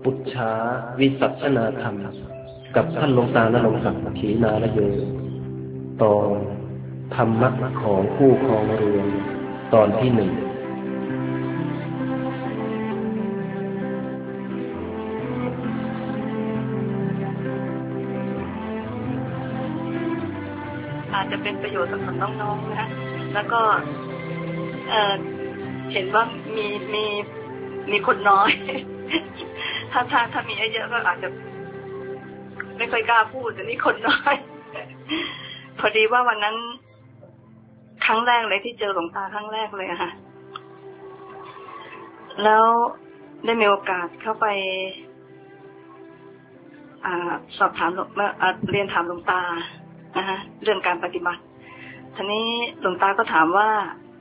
ปุจฉาวิสัชนาธรรมกับท่านหลวงตาณรงค์ศักดิ์ขีณาลโยตอนธรรมะของผู้ครองเรือนตอนที่ 1 อาจจะเป็นประโยชน์สำหรับน้องๆนะแล้วก็เห็นว่ามีคนน้อย ถ้ามีเยอะๆก็อาจจะไม่ค่อยกล้าพูดแต่นี่คนน้อย พอดีว่าวันนั้นครั้งแรกเลยที่เจอหลวงตาครั้งแรกเลยอะค่ะแล้วได้มีโอกาสเข้าไปสอบถามเรียนถามหลวงตานะคะเรื่องการปฏิบัติทีนี้หลวงตาก็ถามว่า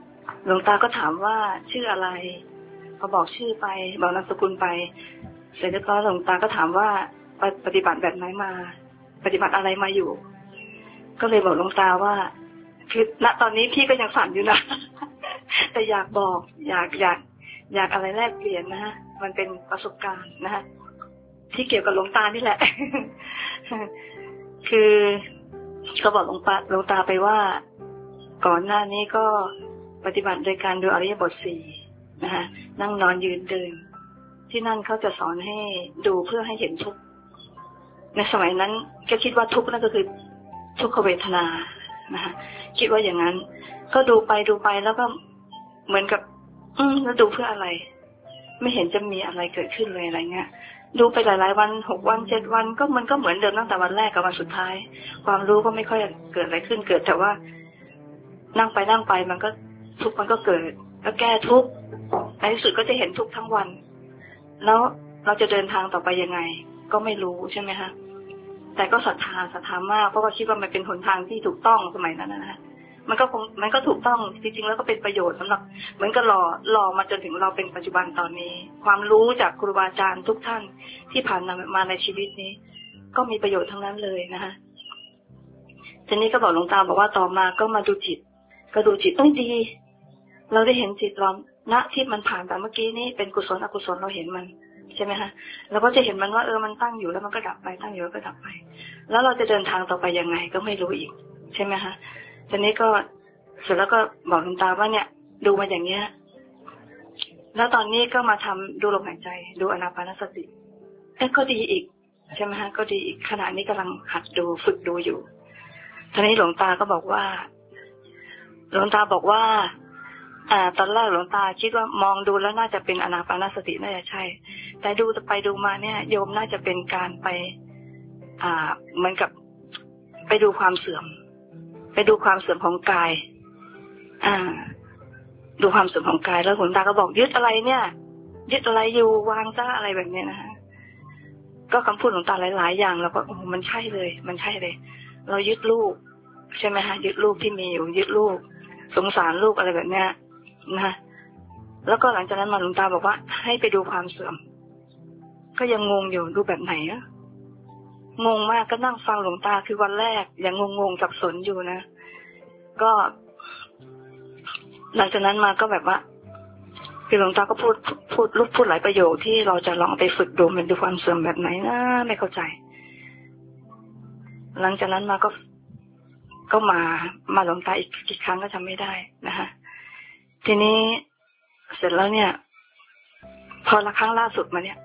ชื่ออะไรพอบอกชื่อไปบอกนามสกุลไปเสร็จแล้วหลวงตาก็ถามว่าปฏิบัติแบบไหนมาปฏิบัติอะไรมาอยู่ก็เลยบอกหลวงตาว่าคือณตอนนี้พี่ก็ยังสั่นอยู่นะ แต่อยากบอกอยากอะไรแลกเปลี่ยนนะฮะมันเป็นประสบการณ์นะฮะที่เกี่ยวกับหลวงตานี่แหละ คือเขาบอกหลวงตาไปว่าก่อนหน้านี้ก็ปฏิบัติโดยการดูอริยบท 4นะฮะนั่งนอนยืนเดินที่นั่นเขาจะสอนให้ดูเพื่อให้เห็นทุกข์ในสมัยนั้นก็คิดว่าทุกข์นั่นก็คือทุกขเวทนานะฮะคิดว่าอย่างนั้นก็ดูไปแล้วก็เหมือนกับแล้วดูเพื่ออะไรไม่เห็นจะมีอะไรเกิดขึ้นเลยอะไรเงี้ยดูไปหลายๆวัน6 วัน 7 วันก็มันก็เหมือนเดิมตั้งแต่วันแรกกับวันสุดท้ายความรู้ก็ไม่ค่อยเกิดอะไรขึ้นเกิดแต่ว่านั่งไปมันก็ทุกข์มันก็เกิดแล้วแก้ทุกข์ในที่สุดก็จะเห็นทุกข์ทั้งวันแล้วเราจะเดินทางต่อไปยังไงก็ไม่รู้ใช่ไหมคะแต่ก็ศรัทธามากเพราะว่าคิดว่ามันเป็นหนทางที่ถูกต้องสมัยนั้นนะฮะมันก็ถูกต้องจริงๆแล้วก็เป็นประโยชน์สำหรับเหมือนกับรอมาจนถึงเราเป็นปัจจุบันตอนนี้ความรู้จากครูบาอาจารย์ทุกท่านที่ผ่านมาในชีวิตนี้ก็มีประโยชน์ทั้งนั้นเลยนะคะทีนี้ก็บอกหลวงตาบอกว่าต่อมาก็มาดูจิตก็ดูจิตต้องดีเราได้เห็นจิตเราณที่มันผ่านแต่เมื่อกี้นี้เป็นกุศลอกุศลเราเห็นมันใช่ไหมคะเราก็จะเห็นมันว่ามันตั้งอยู่แล้วมันก็ดับไปตั้งอยู่แล้วก็ดับไปแล้วเราจะเดินทางต่อไปยังไงก็ไม่รู้อีกใช่ไหมคะทีนี้ก็เสร็จแล้วก็บอกหลวงตาว่าเนี่ยดูมาอย่างเนี้ยแล้วตอนนี้ก็มาทำดูลมหายใจดูอานาปานสติก็ดีอีกใช่ไหมคะก็ดีอีกขณะนี้กำลังหัดดูฝึกดูอยู่ทีนี้หลวงตาก็บอกว่าตอนแรกหลวงตาคิดว่ามองดูแล้วน่าจะเป็นอานาปานสติน่าจะใช่แต่ดูไปดูมาเนี่ยโยมน่าจะเป็นการไปเหมือนกับไปดูความเสื่อมของกายดูความเสื่อมของกายแล้วหลวงตาก็บอกยึดอะไรเนี่ยยึดอะไรอยู่วางซะอะไรแบบนี้นะฮะก็คำพูดหลวงตาหลายๆอย่างแล้วก็มันใช่เลยเรายึดลูกใช่ไหมฮะยึดลูกที่มีอยู่ยึดลูกสงสารลูกอะไรแบบเนี้ยนะแล้วก็หลังจากนั้นมาหลวงตาบอกว่าให้ไปดูความเสื่อมก็ยังงงอยู่ดูแบบไหนอะงงมากก็นั่งฟังหลวงตาคือวันแรกยังงงสับสนอยู่นะก็หลังจากนั้นมาก็แบบว่าคือหลวงตาก็พูดหลายประโยคที่เราจะลองไปฝึกดูมันดูความเสื่อมแบบไหนนะไม่เข้าใจหลังจากนั้นมาก็มาหลวงตาอีกครั้งก็จำไม่ได้นะคะทีนี้เสร็จแล้วเนี่ยพอครั้งล่าสุดมาเนี่ย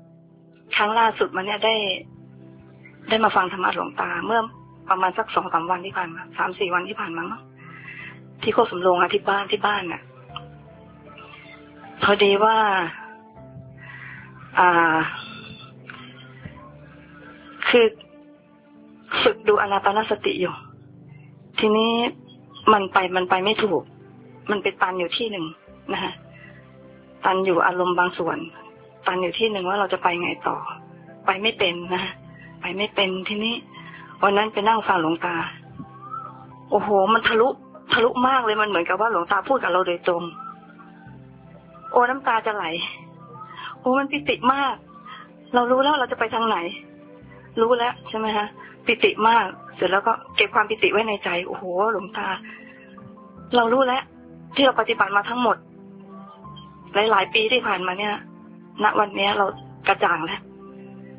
ได้มาฟังธรรมะหลวงตาเมื่อประมาณสัก2-3 วันที่ผ่านมา3-4 วันที่ผ่านมาที่โคกสำโรงที่บ้านน่ะพอดีว่าคือฝึกดูอานาปานสติอยู่ทีนี้มันไปไม่ถูกมันเป็นตันอยู่ที่หนึ่งนะฮะตันอยู่อารมณ์บางส่วนตันอยู่ที่หนึ่งว่าเราจะไปไงต่อไปไม่เป็นนะไปไม่เป็นทีนี้วันนั้นไปนั่งฟังหลวงตาโอ้โหมันทะลุมากเลยมันเหมือนกับว่าหลวงตาพูดกับเราโดยตรงน้ำตาจะไหลมันปิติมากเรารู้แล้วเราจะไปทางไหนรู้แล้วใช่ไหมฮะปิติมากเสร็จแล้วก็เก็บความปิติไว้ในใจโอ้โหหลวงตาเรารู้แล้วที่เราปฏิบัติมาทั้งหมดหลายๆปีที่ผ่านมาเนี่ยณวันนี้เรากระจ่างแล้ว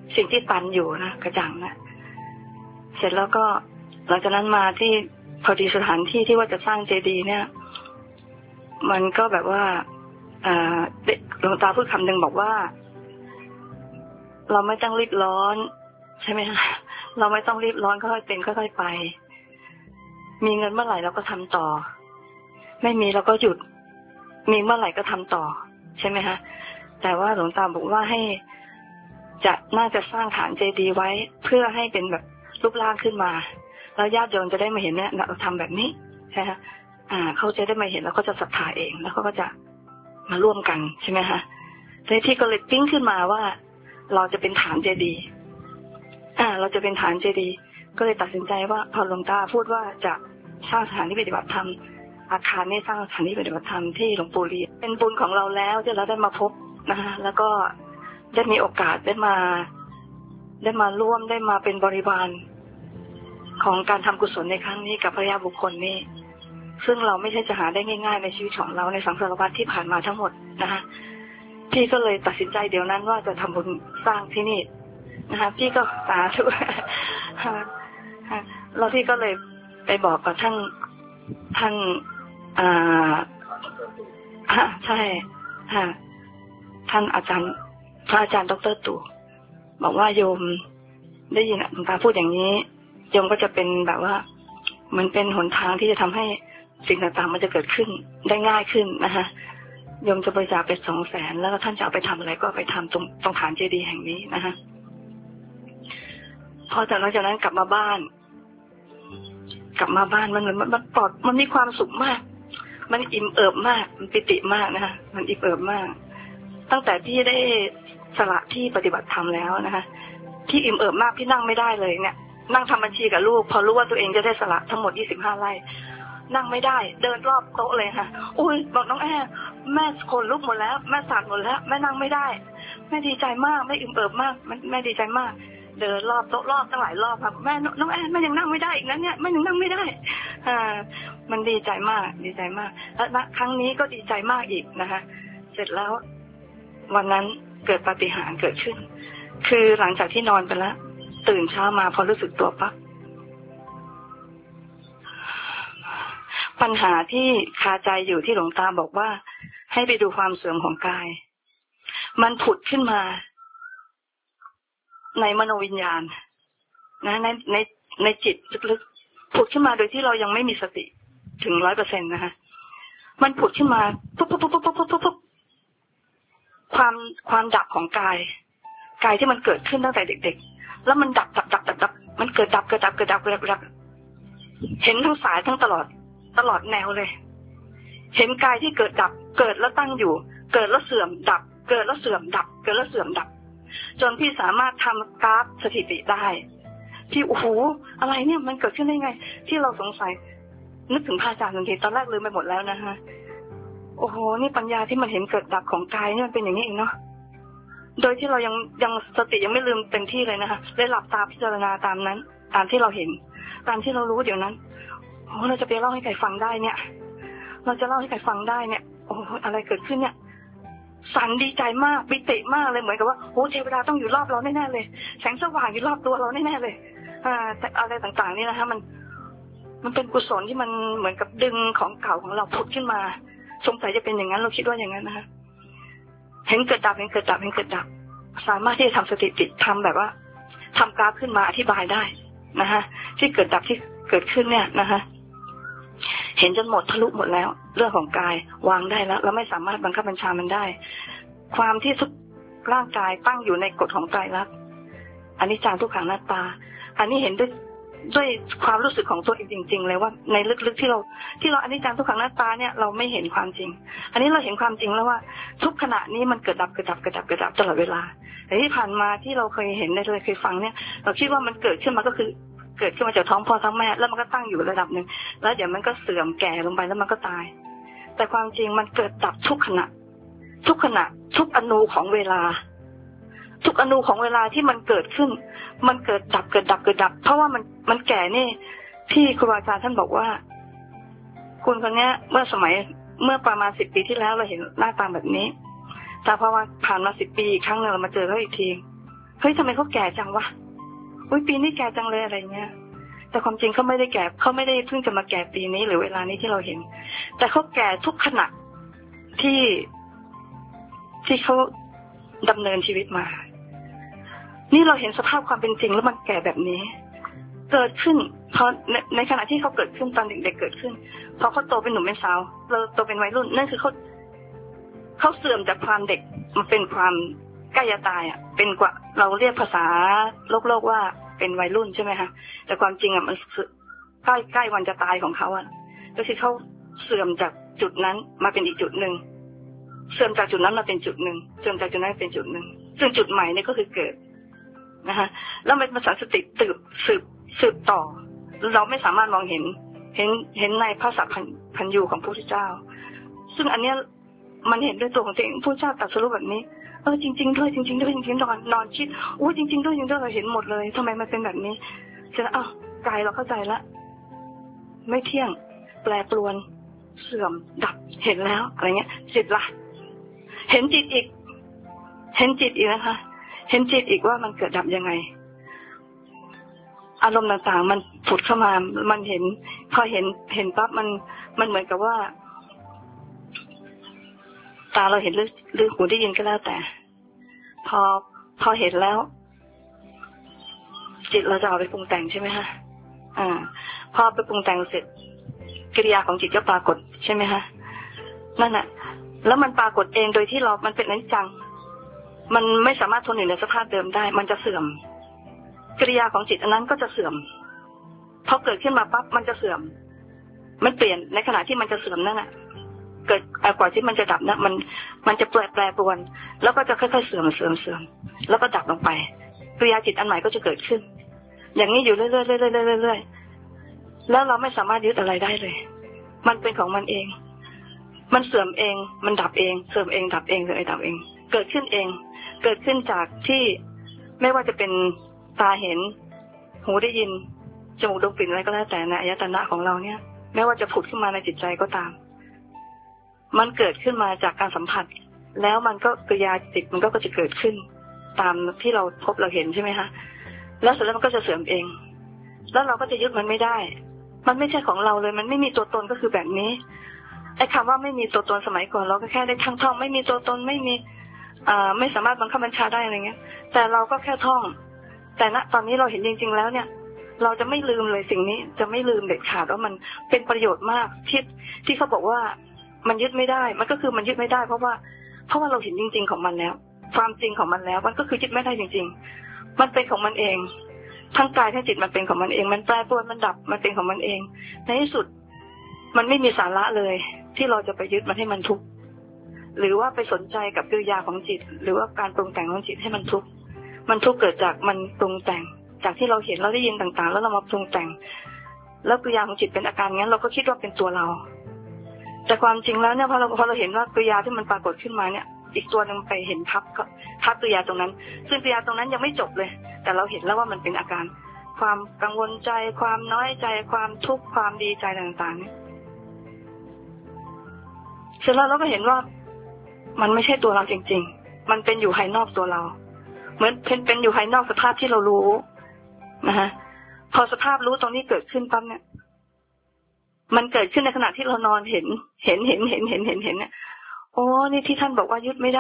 สิ่งที่ตันอยู่นะกระจ่างนะเสร็จแล้วก็หลังจากนั้นมาที่พอดีสถานที่ที่ว่าจะสร้างเจดีย์เนี่ยมันก็แบบว่าหลวงตาพูดคำหนึ่งบอกว่าเราไม่ต้องรีบร้อนใช่ไหมคะเราไม่ต้องรีบร้อนค่อยๆเป็นค่อยๆไปมีเงินเมื่อไหร่เราก็ทำต่อไม่มีเราก็หยุดมีเมื่อไหร่ก็ทำต่อใช่ไหมคะแต่ว่าหลวงตาบอกว่าให้น่าจะสร้างฐานเจดีย์ไว้เพื่อให้เป็นแบบรูปร่างขึ้นมาแล้วญาติโยมจะได้มาเห็นเนี่ยเราทำแบบนี้ใช่ไหมคะเขาจะได้มาเห็นแล้วก็จะศรัทธาเองแล้วเขาก็จะมาร่วมกันใช่ไหมคะที่ก็เลยปิ้งขึ้นมาว่าเราจะเป็นฐานเจดีย์เราจะเป็นฐานเจดีย์ก็เลยตัดสินใจว่าพอหลวงตาพูดว่าจะสร้างสถานที่ปฏิบัติธรรมอาคารนี้สร้างสถานที่ปฏิบัติธรรมที่หลวงปู่ลีเป็นบุญของเราแล้วที่เราได้มาพบนะคะแล้วก็ได้มีโอกาสได้มาร่วมได้มาเป็นบริวารของการทำกุศลในครั้งนี้กับพระยาบุคคลนี้ซึ่งเราไม่ใช่จะหาได้ง่ายๆในชีวิตของเราในสังสารวัฏที่ผ่านมาทั้งหมดนะคะพี่ก็เลยตัดสินใจเดี๋ยวนั้นว่าจะทำบุญสร้างที่นี่นะคะพี่ก็สาธุแล้วพี่ก็เลยไปบอกกับท่านใช่ท่านอาจารย์พระอาจารย์ดร.ตู่บอกว่าโยมได้ยินหลวงตาพูดอย่างนี้โยมก็จะเป็นแบบว่าเหมือนเป็นหนทางที่จะทำให้สิ่งต่างๆมันจะเกิดขึ้นได้ง่ายขึ้นนะคะโยมจะบริจาคไป200,000แล้วท่านจะเอาไปทำอะไรก็ไปทำตรงฐานเจดีย์แห่งนี้นะคะพอจากนั้นกลับมาบ้านมันเหมือนมันปลอดมันมีความสุขมากมันอิ่มเอิบมากมันปิติมากนะคะมันอิ่มเอิบมากตั้งแต่พี่ได้สละที่ปฏิบัติธรรมแล้วนะคะพี่อิ่มเอิบมากพี่นั่งไม่ได้เลยเนี่ยนั่งทำบัญชีกับลูกพอรู้ว่าตัวเองจะได้สละทั้งหมด25 ไร่นั่งไม่ได้เดินรอบโต๊ะเลยค่ะอุ้ยบอกน้องแม่คนลุกหมดแล้วแม่สั่นหมดแล้วแม่นั่งไม่ได้แม่ดีใจมากแม่อิ่มเอิบมากแม่ดีใจมากเดินรอบโต๊ะรอบตั้งหลายรอบครับแม่น้องแม่ยังนั่งไม่ได้อีกนะเนี่ยแม่ยังนั่งไม่ได้มันดีใจมากและครั้งนี้ก็ดีใจมากอีกนะคะเสร็จแล้ววันนั้นเกิดปาฏิหาริย์เกิดขึ้นคือหลังจากที่นอนไปแล้วตื่นเช้ามาพอรู้สึกตัวปั๊บปัญหาที่คาใจอยู่ที่หลวงตาบอกว่าให้ไปดูความเสื่อมของกายมันผุดขึ้นมาในมโนวิญญาณนะในจิตลึกๆผุดขึ้นมาโดยที่เรายังไม่มีสติถึง 100% นะคะมันผุดขึ้นมาปุ๊บความดับของกายที่มันเกิดขึ้นตั้งแต่เด็กๆแล้วมันดับมันเกิดดับเห็นทั้งสายทั้งตลอดแนวเลยเห็นกายที่เกิดดับเกิดแล้วตั้งอยู่เกิดแล้วเสื่อมดับเกิดแล้วเสื่อมดับเกิดแล้วเสื่อมดับจนพี่สามารถทำกราฟสถิติได้ที่โอ้โหอะไรเนี่ยมันเกิดขึ้นได้ไงที่เราสงสัยนึกถึงพระอาจารย์ทันทีตอนแรกลืมไปหมดแล้วนะคะโอ้โหนี่ปัญญาที่มันเห็นเกิดดับของกายนี่มันเป็นอย่างนี้เองเนาะโดยที่เรายังสติยังไม่ลืมเต็มที่เลยนะคะเลยหลับตาพิจารณาตามนั้นตามที่เราเห็นตามที่เรารู้เดี๋ยวนั้นโอ้เราจะไปเล่าให้ใครฟังได้เนี่ยเราจะเล่าให้ใครฟังได้เนี่ยโอ้อะไรเกิดขึ้นเนี่ยสั่นดีใจมากปิติมากเลยเหมือนกับว่าโอ้เทวดาต้องอยู่รอบเราแน่ๆเลยแสงสว่างอยู่รอบตัวเราแน่ๆเลยแต่อะไรต่างๆนี่นะคะมันเป็นกุศลที่มันเหมือนกับดึงของเก่าของเราผุดขึ้นมาสงสัยจะเป็นอย่างนั้นเราคิดว่าอย่างนั้นนะคะเห็นเกิดดับสามารถที่จะทำสถิติทำแบบว่าทำกราฟขึ้นมาอธิบายได้นะคะที่เกิดดับที่เกิดขึ้นเนี่ยนะคะเห็นจนหมดทะลุหมดแล้วเรื่องของกายวางได้แล้วเราไม่สามารถบังคับบัญชามันได้ความที่ทุกร่างกายตั้งอยู่ในกฎของไตรลักษณ์อนิจจังทุกขังอนัตตาอันนี้เห็นด้วยความรู้สึกของตัวเองจริงๆเลยว่าในลึกๆที่เราอนิจจังทุกขังอนัตตาเนี่ยเราไม่เห็นความจริงอันนี้เราเห็นความจริงแล้วว่าทุกขณะนี้มันเกิดดับตลอดเวลาแต่ที่ผ่านมาที่เราเคยเห็นได้เคยฟังเนี่ยเราคิดว่ามันเกิดขึ้นมาก็คือเกิดขึ้นมาจากท้องพ่อท้องแม่แล้วมันก็ตั้งอยู่ระดับหนึ่งแล้วเดี๋ยวมันก็เสื่อมแก่ลงไปแล้วมันก็ตายแต่ความจริงมันเกิดดับทุกขณะทุกอนูของเวลาทุกอนูของเวลาที่มันเกิดขึ้นมันเกิดดับเพราะว่ามันแก่นี่ที่ครูอาจารย์ท่านบอกว่าคุณคนนี้เมื่อประมาณ10 ปีที่แล้วเราเห็นหน้าตาแบบนี้แต่พอผ่านมา10 ปีอีกครั้งนึงเรามาเจอเขาอีกทีเฮ้ยทำไมเขาแก่จังวะอุ้ยปีนี้แก่จังเลยอะไรเงี้ยแต่ความจริงเขาไม่ได้แก่เขาไม่ได้เพิ่งจะมาแก่ปีนี้หรือเวลานี้ที่เราเห็นแต่เขาแก่ทุกขณะที่เขาดำเนินชีวิตมานี่เราเห็นสภาพความเป็นจริงแล้วมันแก่แบบนี้เกิดขึ้นพอในขณะที่เขาเกิดขึ้นตอนเด็กๆเกิดขึ้นพอเขาโตเป็นหนุ่มเป็นสาวเราโตเป็นวัยรุ่นนั่นคือเขาเสื่อมจากความเด็กมาเป็นความใกล้จะตายอ่ะเป็นกว่าเราเรียกภาษาโลกว่าเป็นวัยรุ่นใช่ไหมคะแต่ความจริงอ่ะมันใกล้วันจะตายของเขาอ่ะก็คือเขาเสื่อมจากจุดนั้นมาเป็นอีกจุดหนึ่งเสื่อมจากจุดนั้นมาเป็นจุดหนึ่งเสื่อมจากจุดนั้นเป็นจุดหนึ่งซึ่งจุดใหม่นี่ก็คือเกิดนะคะแล้วมันภาษาสติสืบต่อเราไม่สามารถมองเห็นในภาษาพันยูของพระพุทธเจ้าซึ่งอันเนี้ยมันเห็นด้วยตัวของตัวเองพระพุทธเจ้าตรัสรู้แบบนี้จริงๆด้วยจริงๆด้วยจริงๆนอนคิดโอ้จริงๆด้วยจริงๆด้วยเราเห็นหมดเลยทำไมมันเป็นแบบนี้เสร็จแล้วกายเราเข้าใจละไม่เที่ยงแปรปรวนเสื่อมดับเห็นแล้วอะไรเงี้ยจิตละเห็นจิตอีกนะคะเห็นจิตอีกว่ามันเกิดดับยังไงอารมณ์ต่างๆมันผุดเข้ามามันเห็นพอเห็นปั๊บมันเหมือนกับว่าตาเราเห็นหรือหูได้ยินก็แล้วแต่พอเห็นแล้วจิตเราจะเอาไปปรุงแต่งใช่ไหมคะพอไปปรุงแต่งเสร็จกิริยาของจิตก็ปรากฏใช่ไหมคะนั่นน่ะแล้วมันปรากฏเองโดยที่มันเป็นอนิจจังมันไม่สามารถทนอยู่ในสภาพเดิมได้มันจะเสื่อมกิริยาของจิตอันนั้นก็จะเสื่อมพอเกิดขึ้นมาปั๊บมันจะเสื่อมมันเปลี่ยนในขณะที่มันจะเสื่อมนั่นแหละเกิดกว่าที่มันจะดับนะมันจะแปรปรวนแล้วก็จะค่อยๆเสื่อมแล้วก็ดับลงไปกิริยาจิตอันใหม่ก็จะเกิดขึ้นอย่างนี้อยู่เรื่อยๆแล้วเราไม่สามารถยึดอะไรได้เลยมันเป็นของมันเองมันเสื่อมเองมันดับเองเสื่อมเองดับเองเลยดับเองเกิดขึ้นเองเกิดขึ้นจากที่ไม่ว่าจะเป็นตาเห็นหูได้ยินจมูกดมกลิ่นอะไรก็แล้วแต่ในอายตนะของเราเนี่ยแม้ว่าจะผุดขึ้นมาในจิตใจก็ตามมันเกิดขึ้นมาจากการสัมผัสแล้วมันก็กิริยาจิตมันก็จะเกิดขึ้นตามที่เราพบเราเห็นใช่ไหมคะแล้วเสร็จแล้วมันก็จะเสื่อมเองแล้วเราก็จะยึดมันไม่ได้มันไม่ใช่ของเราเลยมันไม่มีตัวตนก็คือแบบนี้ไอ้คำว่าไม่มีตัวตนสมัยก่อนเราก็แค่ได้ท่องไม่มีตัวตนไม่มีไม่สามารถบังคับบัญชาได้อะไรเงี้ยแต่เราก็แค่ท่องแต่ณตอนนี้เราเห็นจริงๆแล้วเนี่ยเราจะไม่ลืมเลยสิ่งนี้จะไม่ลืมเด็ดขาดว่ามันเป็นประโยชน์มากที่เขาบอกว่ามันยึดไม่ได้มันก็คือมันยึดไม่ได้เพราะว่าเราเห็นจริงๆของมันแล้วความจริงของมันแล้วมันก็คือยึดไม่ได้จริงๆมันเป็นของมันเองทั้งกายทั้งจิตมันเป็นของมันเองมันแปรปรวนมันดับมันเป็นของมันเองในที่สุดมันไม่มีสาระเลยที่เราจะไปยึดมันให้มันทุกข์หรือว่าไปสนใจกับกิริยาของจิตหรือว่าการปรุงแต่งของจิตให้มันทุกข์เกิดจากมันปรุงแต่งจากที่เราเห็นเราได้ยินต่างๆแล้วเรามาปรุงแต่งแล้วกิริยาของจิตเป็นอาการงั้นเราก็คิดว่าเป็นตัวเราแต่ความจริงแล้วเนี่ยพอเราเห็นว่ากิริยาที่มันปรากฏขึ้นมาเนี่ยอีกตัวนึงไปเห็นทับกิริยาตรงนั้นซึ่งกิริยาตรงนั้นยังไม่จบเลยแต่เราเห็นแล้วว่ามันเป็นอาการความกังวลใจความน้อยใจความทุกข์ความดีใจต่างๆเนี่ยเสร็จแล้วเราก็เห็นว่ามันไม่ใช่ตัวเราจริงๆมันเป็นอยู่ภายนอกตัวเราเหมือนเป็นอยู่ภายนอกสภาพที่เรารู้นะคะพอสภาพรู้ตรงนี้เกิดขึ้นปั๊บเนี่ยมันเกิดขึ้นในขณะที่เรานอนเห็นเนี่ยโอ้นี่ที่ท่านบอกว่ายึดไม่ได้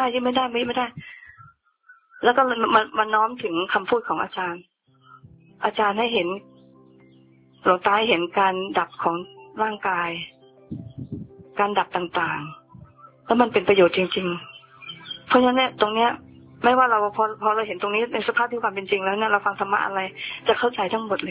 แล้วก็มันน้อมถึงคำพูดของอาจารย์ให้เห็นหลวงตาเห็นการดับของร่างกายการดับต่างๆแล้วมันเป็นประโยชน์จริงๆเพราะฉะนั้นเนี่ยตรงเนี้ยไม่ว่าเราพอเราเห็นตรงนี้ในสภาพที่ความเป็นจริงแล้วเนี่ยเราฟังธรรมะอะไรจะเข้าใจทั้งหมดเลย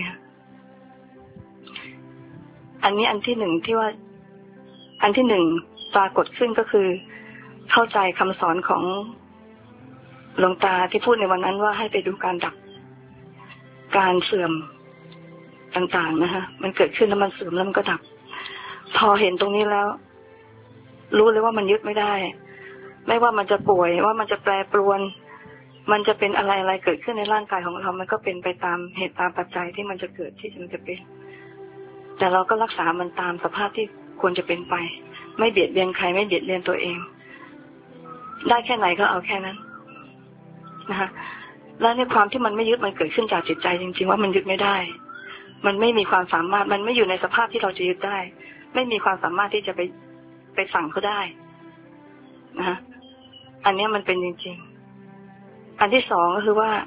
อันนี้อันที่หนึ่งที่ว่าอันที่หนึ่งปรากฏขึ้นก็คือเข้าใจคำสอนของหลวงตาที่พูดในวันนั้นว่าให้ไปดูการดับการเสื่อมต่างๆนะคะมันเกิดขึ้นแล้วมันเสื่อมแล้วมันก็ดับพอเห็นตรงนี้แล้วรู้เลยว่ามันยึดไม่ได้ไม่ว่ามันจะป่วยว่ามันจะแปรปรวนมันจะเป็นอะไรเกิดขึ้นในร่างกายของเรามันก็เป็นไปตามเหตุตามปัจจัยที่มันจะเกิดที่มันจะเป็นแต่เราก็รักษามันตามสภาพที่ควรจะเป็นไปไม่เบียดเบียนใครไม่เบียดเบียนตัวเองได้แค่ไหนก็เอาแค่นั้นนะคะแล้วในความที่มันไม่ยึดมันเกิดขึ้นจากจิตใจจริงๆว่ามันยึดไม่ได้มันไม่มีความสามารถมันไม่อยู่ในสภาพที่เราจะยึดได้ไม่มีความสามารถที่จะไปสั่งเขาได้นะอันนี้มันเป็นจริงๆอันที่สองก็คือว่า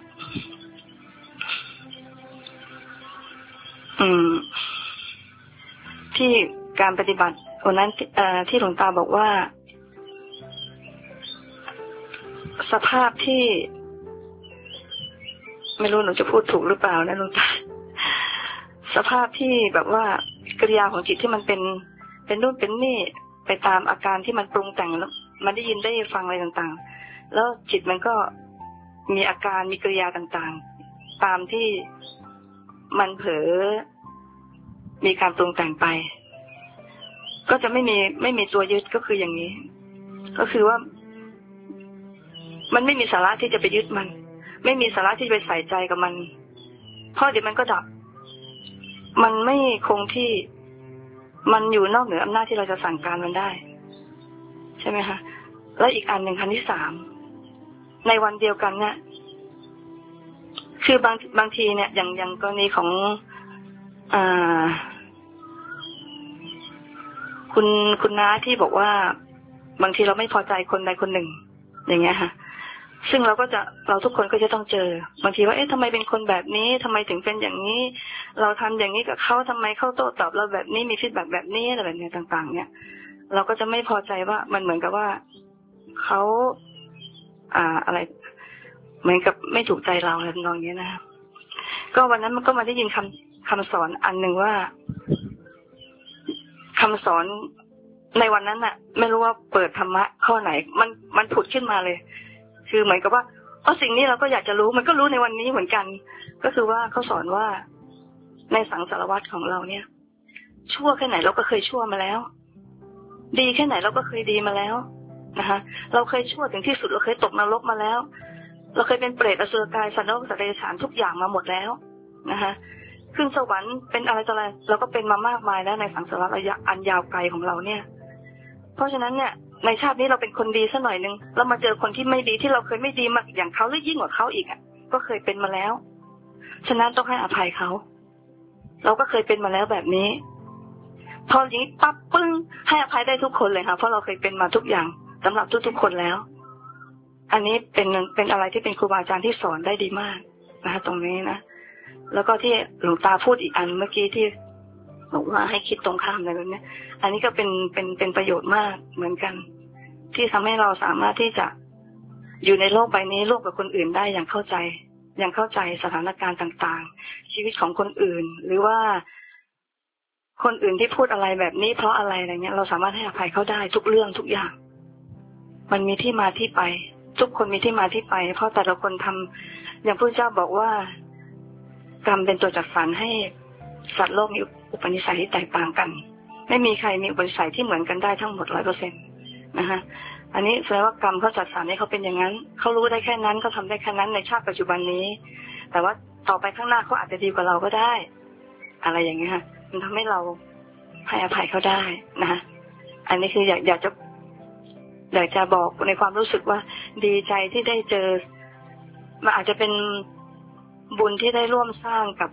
ที่การปฏิบัติวันนั้นที่หลวงตาบอกว่าสภาพที่ไม่รู้หนูจะพูดถูกหรือเปล่านะหลวงตาสภาพที่แบบว่ากริยาของจิตที่มันเป็นนู่นเป็นนี่ไปตามอาการที่มันปรุงแต่งแล้วมันได้ยินได้ฟังอะไรต่างๆแล้วจิตมันก็มีอาการมีกริยาต่างๆตามที่มันเผลอมีการปรุงแต่งไปก็จะไม่มีตัวยึดก็คืออย่างนี้ก็คือว่ามันไม่มีสาระที่จะไปยึดมันไม่มีสาระที่จะไปใส่ใจกับมันเพราะเดี๋ยวมันก็ดับมันไม่คงที่มันอยู่นอกเหนืออำนาจที่เราจะสั่งการมันได้ใช่ไหมคะแล้วอีกอันหนึ่งคันที่สามในวันเดียวกันเนี่ยคือบางทีเนี่ยอย่างกรณีของคุณน้าที่บอกว่าบางทีเราไม่พอใจคนใดคนหนึ่งอย่างเงี้ยค่ะซึ่งเราทุกคนก็จะต้องเจอบางทีว่าทำไมเป็นคนแบบนี้ทำไมถึงเป็นอย่างนี้เราทำอย่างนี้กับเขาทำไมเขาโต้ตอบเราแบบนี้มีฟีดแบ็กแบบนี้อะไรแบบนี้ต่างๆเนี่ยเราก็จะไม่พอใจว่ามันเหมือนกับว่าเขาอะไรเหมือนกับไม่ถูกใจเราอะไรทำนองนี้นะก็วันนั้นมันก็มาได้ยินคำสอนอันหนึ่งว่าคำสอนในวันนั้นน่ะไม่รู้ว่าเปิดธรรมะข้อไหนมันผุดขึ้นมาเลยคือเหมือนกับว่าสิ่งนี้เราก็อยากจะรู้มันก็รู้ในวันนี้เหมือนกันก็คือว่าเขาสอนว่าในสังสารวัฏของเราเนี่ยชั่วแค่ไหนเราก็เคยชั่วมาแล้วดีแค่ไหนเราก็เคยดีมาแล้วนะคะเราเคยชั่วถึงที่สุดเราเคยตกนรกมาแล้วเราเคยเป็นเปรตอสุรกายสัตว์นรกสัตว์เดรัจฉานทุกอย่างมาหมดแล้วนะคะขึ้นสวรรค์เป็นอะไรต่ออะไรเราก็เป็นมามากมายแล้วในสังสารวัฏระยะอันยาวไกลของเราเนี่ยเพราะฉะนั้นเนี่ยในชาตินี้เราเป็นคนดีสักหน่อยนึงเรามาเจอคนที่ไม่ดีที่เราเคยไม่ดีมาอย่างเขาหรือยิ่งกว่าเขาอีกก็เคยเป็นมาแล้วฉะนั้นต้องให้อภัยเขาเราก็เคยเป็นมาแล้วแบบนี้พออย่างนี้ปั๊บปึ้งให้อภัยได้ทุกคนเลยค่ะเพราะเราเคยเป็นมาทุกอย่างสำหรับทุกๆคนแล้วอันนี้เป็นอะไรที่เป็นครูบาอาจารย์ที่สอนได้ดีมากนะคะตรงนี้นะแล้วก็ที่หลวงตาพูดอีกอันเมื่อกี้ที่บอกว่าให้คิดตรงข้ามอะไรแบบนี้อันนี้ก็เป็นประโยชน์มากเหมือนกันที่ทำให้เราสามารถที่จะอยู่ในโลกใบนี้ร่วมกับคนอื่นได้อย่างเข้าใจสถานการณ์ต่างๆชีวิตของคนอื่นหรือว่าคนอื่นที่พูดอะไรแบบนี้เพราะอะไรอะไรเงี้ยเราสามารถให้อภัยเขาได้ทุกเรื่องทุกอย่างมันมีที่มาที่ไปทุกคนมีที่มาที่ไปเพราะแต่ละคนทำอย่างพระเจ้าบอกว่ากรรมเป็นตัวจัดสรรให้สัตว์โลกมีอุปนิสัยที่แตกต่างกันไม่มีใครมีอุปนิสัยที่เหมือนกันได้ทั้งหมด 100% นะคะอันนี้แสดงว่ากรรมเขาจัดสรรให้เขาเป็นอย่างนั้นเขารู้ได้แค่นั้นเขาทำได้แค่นั้นในชาติปัจจุบันนี้แต่ว่าต่อไปข้างหน้าเขาอาจจะดีกว่าเราก็ได้อะไรอย่างเงี้ยค่ะมันทำให้เราให้อภัยเขาได้นะอันนี้คืออยากจะบอกในความรู้สึกว่าดีใจที่ได้เจอมันอาจจะเป็นบุญที่ได้ร่วมสร้างกับ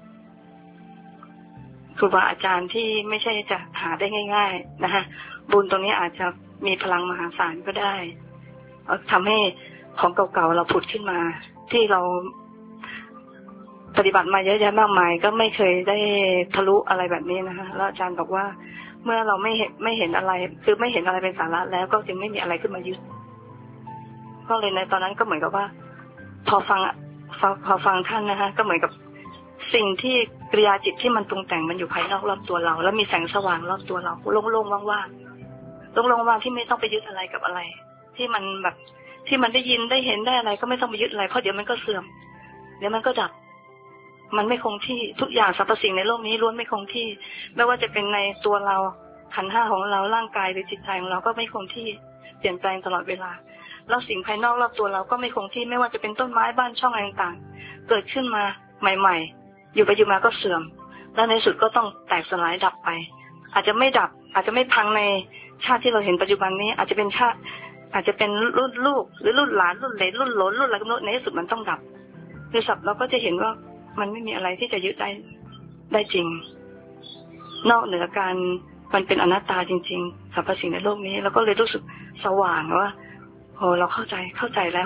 ครูบาอาจารย์ที่ไม่ใช่จะหาได้ง่ายๆนะคะบุญตรงนี้อาจจะมีพลังมหาศาลก็ได้ทำให้ของเก่าๆเราผุดขึ้นมาที่เราปฏิบัติมาเยอะแยะมากมายก็ไม่เคยได้ทะลุอะไรแบบนี้นะคะแล้วอาจารย์บอกว่าเมื่อเราไม่เห็นอะไรคือไม่เห็นอะไรเป็นสาระแล้วก็จึงไม่มีอะไรขึ้นมายึดก็เลยในตอนนั้นก็เหมือนกับว่าพอฟังท่านนะคะก็เหมือนกับสิ่งที่กริยาจิตที่มันปรุงแต่งมันอยู่ภายนอกรอบตัวเราแล้วมีแสงสว่างรอบตัวเราโล่งๆว่างๆโล่งๆว่างที่ไม่ต้องไปยึดอะไรกับอะไรที่มันแบบที่มันได้ยินได้เห็นได้อะไรก็ไม่ต้องไปยึดอะไรเพราะเดี๋ยวมันก็เสื่อมเดี๋ยวมันก็ดับมันไม่คงที่ทุกอย่างสรรพสิ่งในโลกนี้ล้วนไม่คงที่ไม่ว่าจะเป็นในตัวเราขันธ์ห้าของเราร่างกายหรือจิตใจของเราก็ไม่คงที่เปลี่ยนแปลงตลอดเวลาแล้วสิ่งภายนอกรอบตัวเราก็ไม่คงที่ไม่ว่าจะเป็นต้นไม้บ้านช่องอะไรต่างๆเกิดขึ้นมาใหม่ๆอยู่ไปอยู่มาก็เสื่อมแล้วในสุดก็ต้องแตกสลายดับไปอาจจะไม่ดับอาจจะไม่พังในชาติที่เราเห็นปัจจุบันนี้อาจจะเป็นชาติอาจจะเป็นรุ่นลูกหรือรุ่นหลานรุ่นเหลนรุ่นหลนรุ่นอะไรก็ไม่รู้ในที่สุดมันต้องดับโดยศัพท์เราก็จะเห็นว่ามันไม่มีอะไรที่จะยึดได้จริงนอกเหนือการมันเป็นอนัตตาจริงๆสรรพสิ่งในโลกนี้เราก็เลยรู้สึกสว่างว่าโอ้เราเข้าใจแล้ว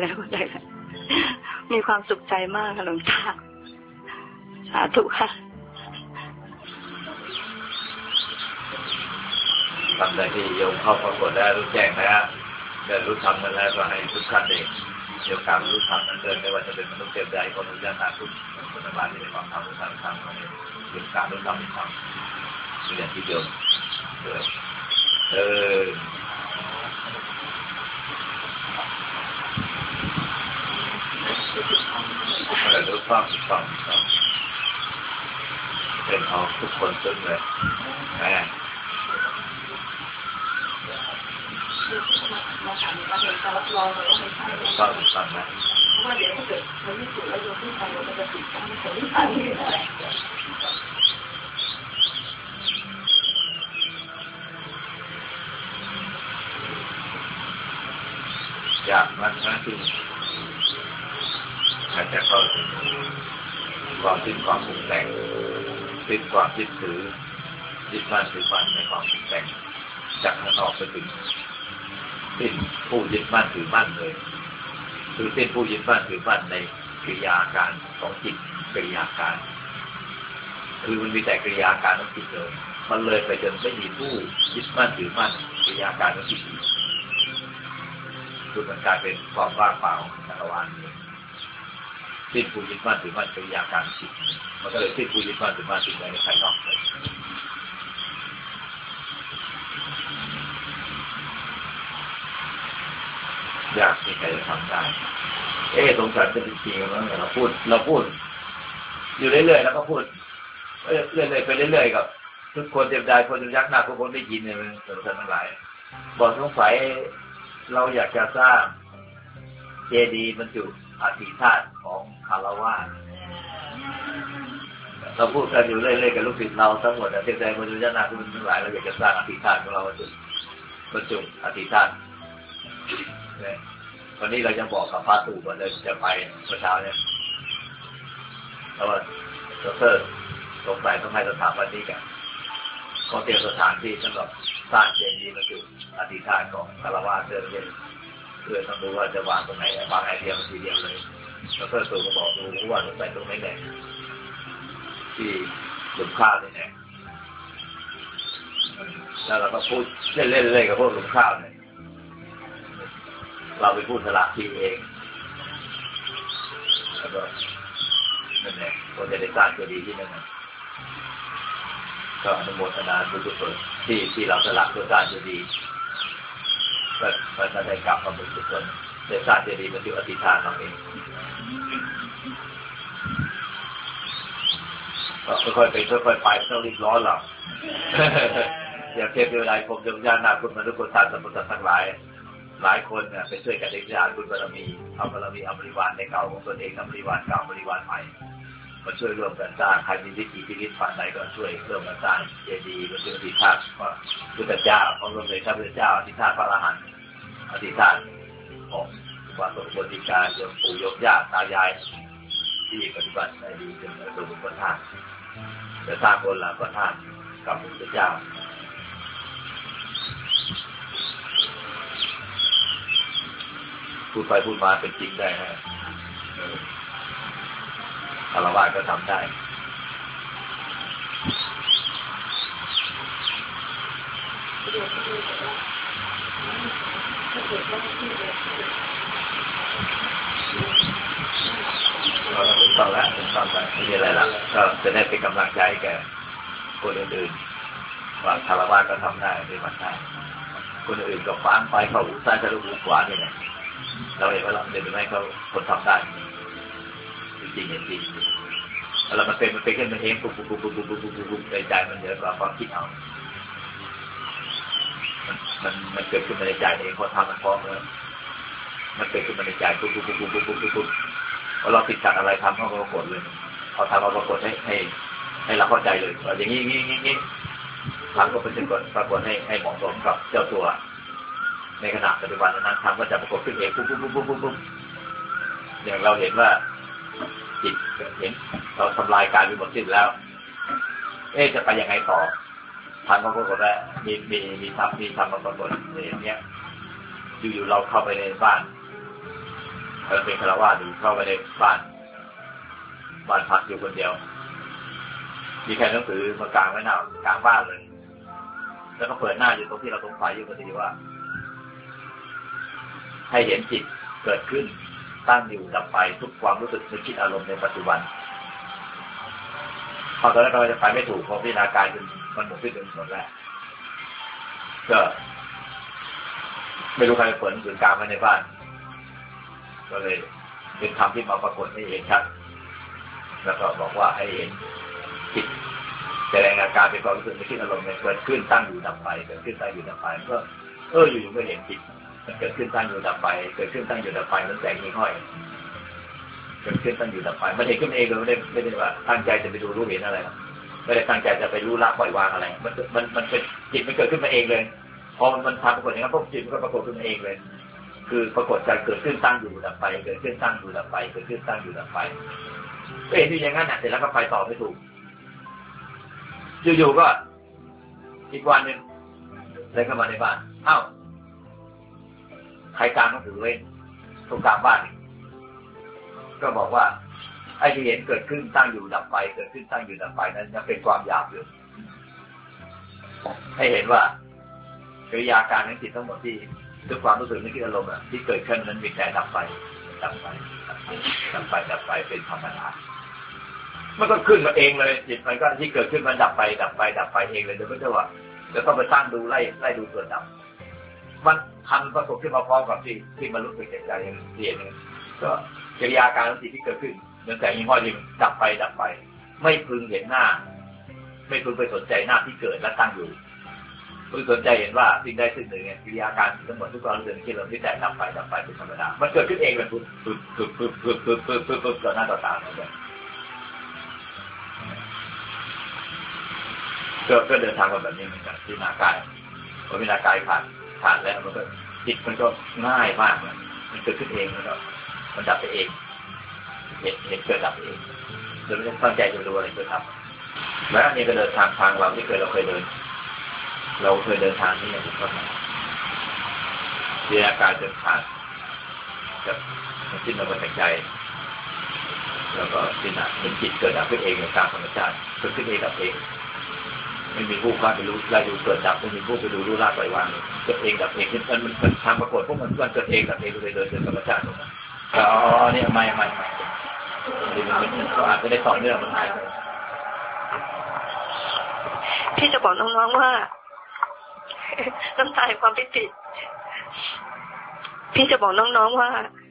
มีความสุขใจมากค่ะหลวงตาสาธุค่ะทำใดที่โยมเข้าปรากฏได้รู้แจ้งแล้วได้รู้ธรรมกันแล้วก็ให้ทุกท่านเองเกี่ยวกับรู้ธรรมนั้นเดินไม่ว่าจะเป็นมนุษย์เทวดาคนอุญาณาคุณคนบาลที่มีความธรรมรู้ธรรมเกี่ยวกับรู้ธรรมเป็นธรรมเป็นอย่างที่โยมรู้ต้องเป็นเอาทุกคนซึ้งเลยต้องนะว่าเดี๋ยวถ้าเกิดมันไม่สุดแล้วโยมขึ้นไปเราจะติดตั้งผลที่ผ่านนี่ได้อยากมันนะที่อาจจะเข้าถึงความคิดความปรุงแต่งติดความยึดถือยึดมั่นถือมั่นในความปรุงแต่งจากข้างนอกไปถึงสิ้นผู้ยึดมั่นถือมั่นเลยคือสิ้นผู้ยึดมั่นถือมั่นในกิริยาการของจิตกิริยาการคือมันมีแต่กิริยาการของจิตเลยมันเลยไปจนไม่มีผู้ยึดมั่นถือมั่นกิริยาการของจิตคือมันกลายเป็นความว่างเปล่าจักรวาลสิ้นผู้ยึดมั่นถือมั่นกิริยาการจิตมันก็เลยสิ้นผู้ยึดมั่นถือมั่นสิ่งใดในภายนอกเลยยากที่ใครจะทำได้สงสารจะจริงๆแล้วเราพูดอยู่เรื่อยๆแล้วก็พูดเรื่อยๆไปเรื่อยๆกับทุกคนเต็มใจคนยักหน้าทุกคนได้ยินเนี่ยมันสนุกสนานหลายบอกสงสัยเราอยากจะสร้างเจดีย์บรรจุอธิธาตุของคารวะเราพูดกันอยู่เรื่อยๆกับลูกศิษย์เราทั้งหมดเต็มใจคนยักหน้าทุกคนทั้งหลายเราอยากจะสร้างอธิธาตุของเราบรรจุอธิธาตุวันนี้เราจะบอกกับพระตู่ว่าเราจะไปเมื่อเช้าเนี่ยแล้วว่าดร.สงสัยต้องให้สถาปนิกเขาเตรียมสถานที่สำหรับสร้างเจดีย์บรรจุอธิษฐานของคารวะเพื่อต้องดูว่าจะวางตรงไหนวางไอเดียทีเดียวเลยดร.ตู่ก็บอกดูว่าต้องใส่ตรงไหนแหละที่หลุมข้าวนี่แหละแล้วเราก็พูดเล่นๆกับพวกหลุมข้าวเนี่ยเราไปพูดสละทีเองแล้วก็นั่นแหละคนจะได้สร้างเจดีย์ที่นั่นก็อนุโมทนาบุญกุศลที่เราสละเพื่อสร้างเจดีย์ก็ได้กลับมาบุญกุศลได้สร้างเจดีย์บรรจุอธิษฐานเราเองก็ค่อยๆไปค่อยๆไปไม่ต้องรีบร้อนหรอกอย่างเทพเทวดาผมจะญาณนาคุณมนุษย์คนทานสมุทรทั้งหลายคนเนี่ยไปช่วยกันเด็กญาติบุญบารมีเอาบารมีเอาบริวารในเก่าของตนเองทำบริวารเก่าบริวารใหม่มาช่วยร่วมกันสร้างใครมีวิถีชีวิตฝ่ายใดก็ช่วยร่วมกันสร้างเจดีย์บรรจุอธิษฐานว่าพุทธเจ้าของพระเดชพระพุทธเจ้าอธิษฐานพระอรหันต์อธิษฐานของวาสนาบริการโยมปู่โยมย่าตายายที่ปฏิบัติในดีจนถึงบุญประทานจะสร้างคนละประทานกับพระพุทธเจ้าพูดไปพูดมาเป็นจริงได้ฮะคารวะก็ทำได้ต้องแล้วไม่มีอะไรละก็จะได้เป็นกำลังใจแก่คนอื่นๆว่าคารวะก็ทำได้เป็นวันได้คนอื่นก็ฟังไปเขาหูซ้ายทะลุหูขวาเนี่ยเราเห็นว่าเราเดินไปไหมเขาคนทำได้จริงๆจริงแล้วมันเป็นขึ้นมันเองปุ๊บในใจมันเยอะกว่าความคิดเอามันเกิดขึ้นในใจเองพอทำมันพร้อมแล้วมันเกิดขึ้นในใจปุ๊บพอเราติดขัดอะไรทำเขาปรากฏเลยเขาทำมาปรากฏให้เราเข้าใจเลยว่าอย่างนี้ทำก็เป็นสิ่งปรากฏให้เหมาะสมกับเจ้าตัวในขณะปัจจุบันนั้นทำก็จะปรากฏขึ้นเองปุ๊บอย่างเราเห็นว่าจิตเห็นเราทำลายกายไปหมดสิ้นแล้วจะไปยังไงต่อทางเขาก็บอกว่ามีทำมาปรากฏอย่างเนี้ยอยู่เราเข้าไปในบ้านเราเป็นฆราวาสเข้าไปในบ้านพักอยู่คนเดียวมีแค่หนังสือมากางไว้หน้ากลางบ้านเลยแล้วก็เปิดหน้าอยู่ตรงที่เราสงสัยอยู่พอดีว่าให้เห็นจิตเกิดขึ้นตั้งอยู่ดับไปทุกความรู้สึกนึกคิดอารมณ์ในปัจจุบันพอตอนนั้นเราจะไปไม่ถูกเพราะพิจารณากายมันหมดสิ้นหมดแล้วก็ไม่รู้ใครเปิดหนังสือกลางไว้ในบ้านก็เลยเป็นคำที่มาปรากฏให้เห็นชัดแล้วก็บอกว่าให้เห็นจิตแสดงอาการเป็นความรู้สึกนึกคิดอารมณ์เกิดขึ้นตั้งอยู่ดับไปเกิดขึ้นตั้งอยู่ดับไปก็อยู่ๆก็เห็นจิตมันเกิดขึ้นตั้งอยู่ดับไปเกิดขึ้นตั้งอยู่ดับไปมันแสงหิ่งห้อยเกิดขึ้นตั้งอยู่ดับไปมันเห็นขึ้นเองเลยไม่ได้ว่าตั้งใจจะไปดูรู้เห็นอะไรไม่ได้ตั้งใจจะไปรู้ละปล่อยวางอะไรมันเป็นจิตมันเกิดขึ้นมาเองเลยพอมันทำปรากฏอย่างนั้นพวกจิตมันก็ปรากฏขึ้นมาเองเลยคือปรากฏการเกิดขึ้นตั้งอยู่ดับไปเกิดขึ้นตั้งอยู่ดับไปเกิดขึ้นตั้งอยู่ดับไปก็เห็นอยู่อย่างนั้นเสร็จแล้วก็ไปต่อไม่ถูกอยู่ๆก็อีกวันนึงเลยเข้ามาในบ้านใครกลางหนังสือไว้ตรงกลางบ้านก็บอกว่าไอ้ที่เห็นเกิดขึ้นตั้งอยู่ดับไปเกิดขึ้นตั้งอยู่ดับไปนั้นยังเป็นความหยาบอยู่ให้เห็นว่ากิริยาการของจิตทั้งหมดที่ด้วยความรู้สึกนึกคิดอารมณ์ที่เกิดขึ้นนั้นมีแต่ดับไปเป็นธรรมดามันก็ขึ้นมาเองเลยจิตมันก็ที่เกิดขึ้นมันดับไปเองเลยโดยไม่ใช่ว่าจะต้องไปตั้งดูไล่ดูเกิดดับมันทันประสบขึ้นมาพร้อมกับที่มันรู้สึกใจอย่างเดียวก็กิริยาการของจิตที่เกิดขึ้นเหมือนแสงหิ่งห้อยที่ดับไปไม่พึงเห็นหน้าไม่พึงไปสนใจหน้าที่เกิดและตั้งอยู่พึงสนใจเห็นว่าสิ่งใดสิ่งหนึ่งกิริยาการทั้งหมดทุกความรู้สึกที่เราที่แต่ดับไปเป็นธรรมดามันเกิดขึ้นเองเลยปุ๊บต่อหน้าต่อตาเลยก็เดินทางมาแบบนี้เหมือนกันที่นากายพอพิจารณากายผ่านแล้วมันก็จิตมันก็ง่ายมากมันเกิดขึ้นเองแล้วมันดับไปเองเห็นเกิดดับเองโดยไม่ต้องตั้งใจจะดูอะไรจะทำแล้วอันนี้ก็เดินทางเราที่เราเคยเดินทางนี้อย่างที่เขาทำพิจารณากายจนผ่านกับจิตเราเป็นใจแล้วก็พิจารณาเห็นจิตเกิดดับขึ้นเองตามธรรมชาติเกิดขึ้นเองดับเองไม่มีผู้ไปรู้ไล่ดูเกิดดับไม่มีผู้ไปดูรู้ละปล่อยวางเกิดเองดับเองมันทางปรากฏพวกมันเกิดเองดับเองเลยเดินธรรมชาติตรงนั้นเนี่ยไม่ก็อาจจะได้ต่อเนื่องมันหายไปพี่จะบอกน้องๆว่าน้ำตาแห่งความปิติพี่จะบอกน้องๆว่า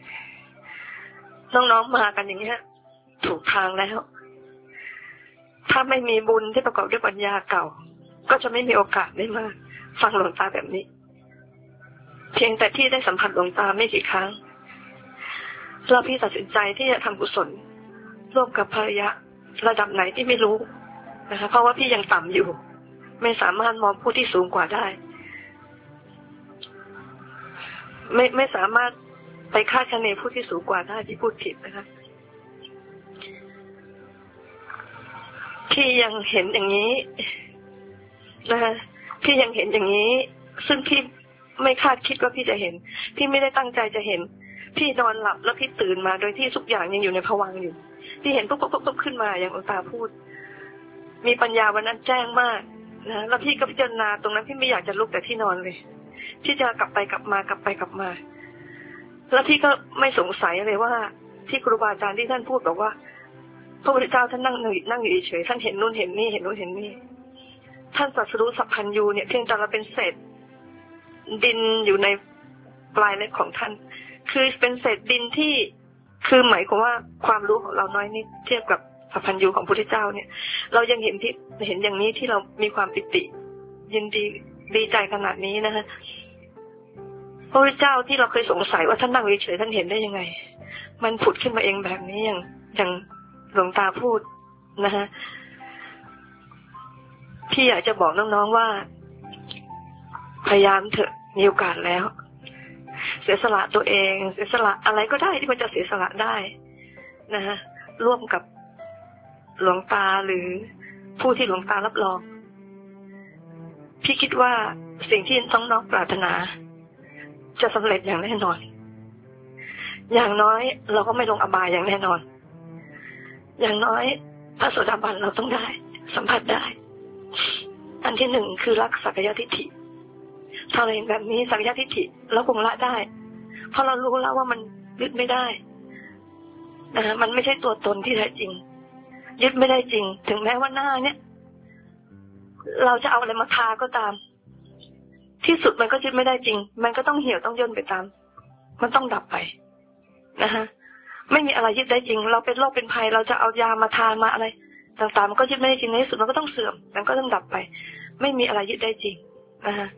น้องๆมากันอย่างเงี้ยถูกทางแล้วถ้าไม่มีบุญที่ประกอบด้วยปัญญาเก่าก็จะไม่มีโอกาสได้มาฟังหลวงตาแบบนี้เพียงแต่พี่ได้สัมผัสหลวงตาไม่กี่ครั้งแล้วพี่ตัดสินใจที่จะทำกุศลร่วมกับภรรยาระดับไหนที่ไม่รู้นะคะเพราะว่าพี่ยังต่ำอยู่ไม่สามารถมองผู้ที่สูงกว่าได้ไม่สามารถไปคาดคะเนผู้ที่สูงกว่าได้ที่พูดผิดนะคะพี่ยังเห็นอย่างนี้นะคะพี่ยังเห็นอย่างนี้ซึ่งพี่ไม่คาดคิดว่าพี่จะเห็นพี่ไม่ได้ตั้งใจจะเห็นพี่นอนหลับแล้วพี่ตื่นมาโดยที่ทุกอย่างยังอยู่ในภวังค์อยู่พี่เห็นปุ๊บขึ้นมาอย่างหลวงตาพูดมีปัญญาวันนั้นแจ้งมากนะแล้วพี่ก็พิจารณาตรงนั้นพี่ไม่อยากจะลุกแต่ที่นอนเลยพี่จะกลับไปกลับมาแล้วพี่ก็ไม่สงสัยเลยว่าที่ครูบาอาจารย์ที่ท่านพูดบอกว่าพระพุทธเจ้าท่านนั่งอยู่เฉยท่านเห็นนู่นเห็นนี่ท่านตรัสรู้สัพพัญญูเนี่ยเพียงแต่เราเป็นเศษดินอยู่ในปลายเล็บของท่านคือเป็นเศษดินที่คือหมายความว่าความรู้ของเราน้อยนิดเทียบกับสัพพัญญูของพระพุทธเจ้าเนี่ยเรายังเห็นอย่างนี้ที่เรามีความปิติยินดีใจขนาดนี้นะคะพระพุทธเจ้าที่เราเคยสงสัยว่าท่านนั่งเฉยท่านเห็นได้ยังไงมันผุดขึ้นมาเองแบบนี้อย่างหลวงตาพูดนะคะพี่อยากจะบอกน้องๆว่าพยายามเถอะมีโอกาสแล้วเสียสละตัวเองเสียสละอะไรก็ได้ที่มันจะเสียสละได้นะคะร่วมกับหลวงตาหรือผู้ที่หลวงตารับรองพี่คิดว่าสิ่งที่น้องๆปรารถนาจะสำเร็จอย่างแน่นอนอย่างน้อยเราก็ไม่ลงอบายอย่างแน่นอนอย่างน้อยพระโสดาบันเราต้องได้สัมผัสได้อันที่หนึ่งคือรักสักยทิฏฐิถ้าเราเห็นแบบนี้สักยทิฏฐิเราคงละได้เพราะเรารู้แล้วว่ามันยึดไม่ได้นะมันไม่ใช่ตัวตนที่แท้จริงยึดไม่ได้จริงถึงแม้ว่าหน้าเนี่ยเราจะเอาอะไรมาทาก็ตามที่สุดมันก็ยึดไม่ได้จริงมันก็ต้องเหี่ยวต้องย่นไปตามมันต้องดับไปนะฮะไม่มีอะไรยึดได้จริงเราเป็นโรคเป็นภัยเราจะเอายามาทานมาอะไรต่างๆมันก็ยึดไม่ได้จริงในที่สุดมันก็ต้องเสื่อมมันก็ต้องดับไปไม่มีอะไรยึดได้จริงนะฮะ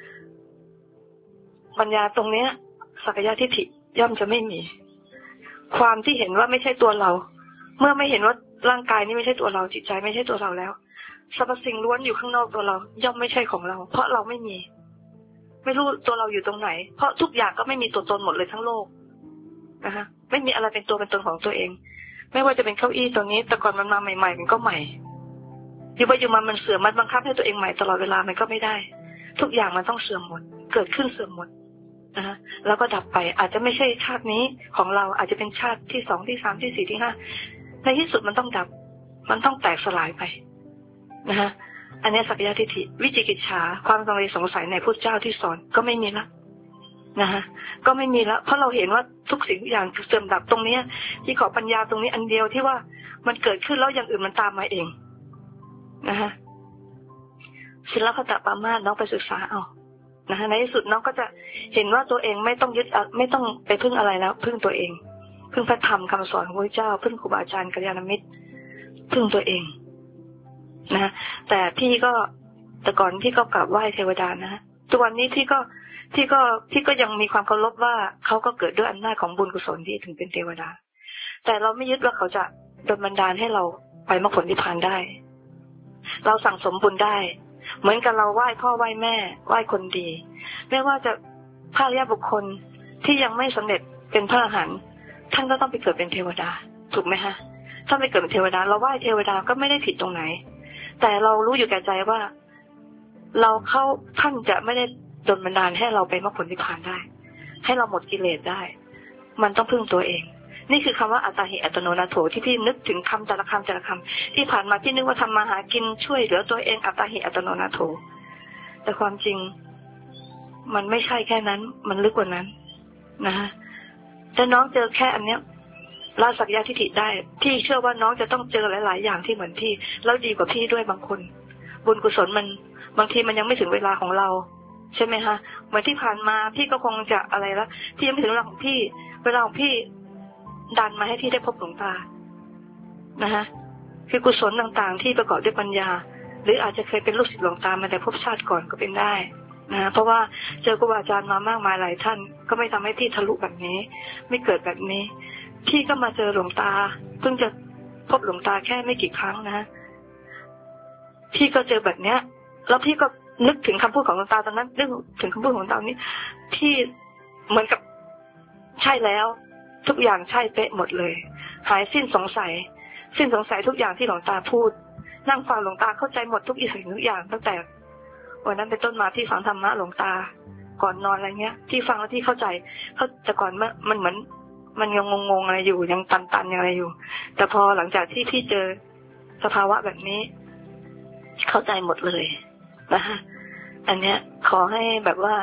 ปัญญาตรงเนี้ยสักยทิฏฐิย่อมจะไม่มีความที่เห็นว่าไม่ใช่ตัวเราเมื่อไม่เห็นว่าร่างกายนี้ไม่ใช่ตัวเราจิตใจไม่ใช่ตัวเราแล้วสรรพสิ่งล้วนอยู่ข้างนอกตัวเราย่อมไม่ใช่ของเราเพราะเราไม่มีไม่รู้ตัวเราอยู่ตรงไหนเพราะทุกอย่างก็ไม่มีตัวตนหมดเลยทั้งโลกนะคะไม่มีอะไรเป็นตัวเป็นตนของตัวเองไม่ว่าจะเป็นเก้าอี้ตัวนี้แต่ก่อนมันมาใหม่ๆมันก็ใหม่อยู่ไปอยู่มามันเสื่อมมันบังคับให้ตัวเองใหม่ตลอดเวลามันก็ไม่ได้ทุกอย่างมันต้องเสื่อมหมดเกิดขึ้นเสื่อมหมดนะคะแล้วก็ดับไปอาจจะไม่ใช่ชาตินี้ของเราอาจจะเป็นชาติที่2ที่3ที่4ที่5ในที่สุดมันต้องดับมันต้องแตกสลายไปนะคะอันนี้สักยทิฏฐิวิจิกิจฉาความลังเลสงสัยในพุทธเจ้าที่สอนก็ไม่มีละนะคะก็ไม่มีละเพราะเราเห็นว่าทุกสิ่งทุกอย่างเสื่อมดับตรงนี้ที่ขอปัญญาตรงนี้อันเดียวที่ว่ามันเกิดขึ้นแล้วอย่างอื่นมันตามมาเองนะคะศิลปะปรามาสน้องไปศึกษาเอานะคะในที่สุดน้องก็จะเห็นว่าตัวเองไม่ต้องยึดไม่ต้องไปพึ่งอะไรแล้วพึ่งตัวเองพึ่งพระธรรมคำสอนของพระเจ้าพึ่งครูบาอาจารย์กัลยาณมิตรพึ่งตัวเองนะแต่พี่ก็แต่ก่อนพี่ก็กราบไหว้เทวดานะทุกวันนี้พี่ก็ยังมีความเคารพว่าเขาก็เกิดด้วยอำนาจของบุญกุศลที่ถึงเป็นเทวดาแต่เราไม่ยึดว่าเขาจะดลบันดาลให้เราไปมรรคผลนิพพานได้เราสั่งสมบุญได้เหมือนกับเราไหว้พ่อไหว้แม่ไหว้คนดีไม่ว่าจะพระอริยบุคคลที่ยังไม่สำเร็จเป็นพระอรหันต์ท่านก็ต้องไปเกิดเป็นเทวดาถูกไหมฮะถ้าไปเกิดเป็นเทวดาเราไหว้เทวดาก็ไม่ได้ผิดตรงไหนแต่เรารู้อยู่แก่ใจว่าเราท่านจะไม่ได้ดลบันดาลให้เราไปมรรคผลนิพพานได้ให้เราหมดกิเลสได้มันต้องพึ่งตัวเองนี่คือคำว่าอัตตาหิอัตโนนาโถที่พี่นึกถึงคำแต่ละคำแต่ละคำที่ผ่านมาพี่นึกว่าทำมาหากินช่วยเหลือตัวเองอัตตาหิอัตโนนาโถแต่ความจริงมันไม่ใช่แค่นั้นมันลึกกว่านั้นนะฮะถ้าน้องเจอแค่อันเนี้ยละสักยทิฏฐิได้พี่เชื่อว่าน้องจะต้องเจอหลายๆอย่างที่เหมือนพี่แล้วดีกว่าพี่ด้วยบางคนบุญกุศลมันบางทีมันยังไม่ถึงเวลาของเราใช่ไหมคะเหมือนที่ผ่านมาพี่ก็คงจะอะไรละพี่ยังไม่ถึงเวลาของพี่เวลาของพี่ดันมาให้พี่ได้พบหลวงตานะฮะคือกุศลต่างๆที่ประกอบด้วยปัญญาหรืออาจจะเคยเป็นลูกศิษย์หลวงตามาแต่พบชาติก่อนก็เป็นได้นะเพราะว่าเจอครูบาอาจารย์มามากมายหลายท่านก็ไม่ทำให้พี่ทะลุแบบนี้ไม่เกิดแบบนี้พี่ก็มาเจอหลวงตาเพิ่งจะพบหลวงตาแค่ไม่กี่ครั้งนะพี่ก็เจอแบบเนี้ยแล้วพี่ก็นึกถึงคำพูดของหลวงตาตอนนั้นนึกถึงคำพูดของหลวงตานี้พี่เหมือนกับใช่แล้วทุกอย่างใช่เป๊ะหมดเลยหายสิ้นสงสัยทุกอย่างที่หลวงตาพูดนั่งฟังหลวงตาเข้าใจหมดทุกสิ่งทุกอย่างตั้งแต่วันนั้นเป็นต้นมาที่ฟังธรรมะหลวงตาก่อนนอนอะไรเงี้ยที่ฟังแล้วที่เข้าใจแต่ก่อนมันเหมือนมันยังงงๆอะไรอยู่ยังตันๆยังอะไรอยู่แต่พอหลังจากที่พี่เจอสภาวะแบบนี้เข้าใจหมดเลยนะคะอันเนี้ยขอให้แบบว่า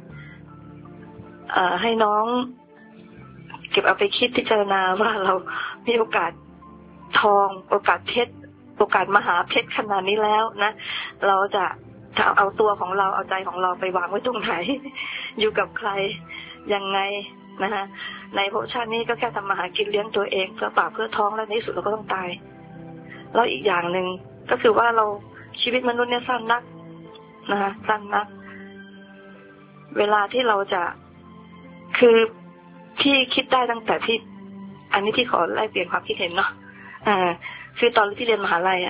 ให้น้องเก็บเอาไปคิดพิจารณาว่าเรามีโอกาสทองโอกาสเพชรโอกาสมหาเพชรขนาดนี้แล้วนะเราจะเอาตัวของเราเอาใจของเราไปวางไว้ตรงไหนอยู่กับใครยังไงนะคะในภพชาตินี้ก็แค่ทำมาหากินเลี้ยงตัวเองเพื่อปากเพื่อท้องแล้วในที่สุดเราก็ต้องตายแล้วอีกอย่างหนึ่งก็คือว่าเราชีวิตมนุษย์เนี่ยสั้นนักนะคะสั้นนักเวลาที่เราจะคือพี่คิดได้ตั้งแต่ที่อันนี้พี่ขอไล่เปลี่ยนความคิดเห็นเนาะคือตอนที่เรียนมหาลัย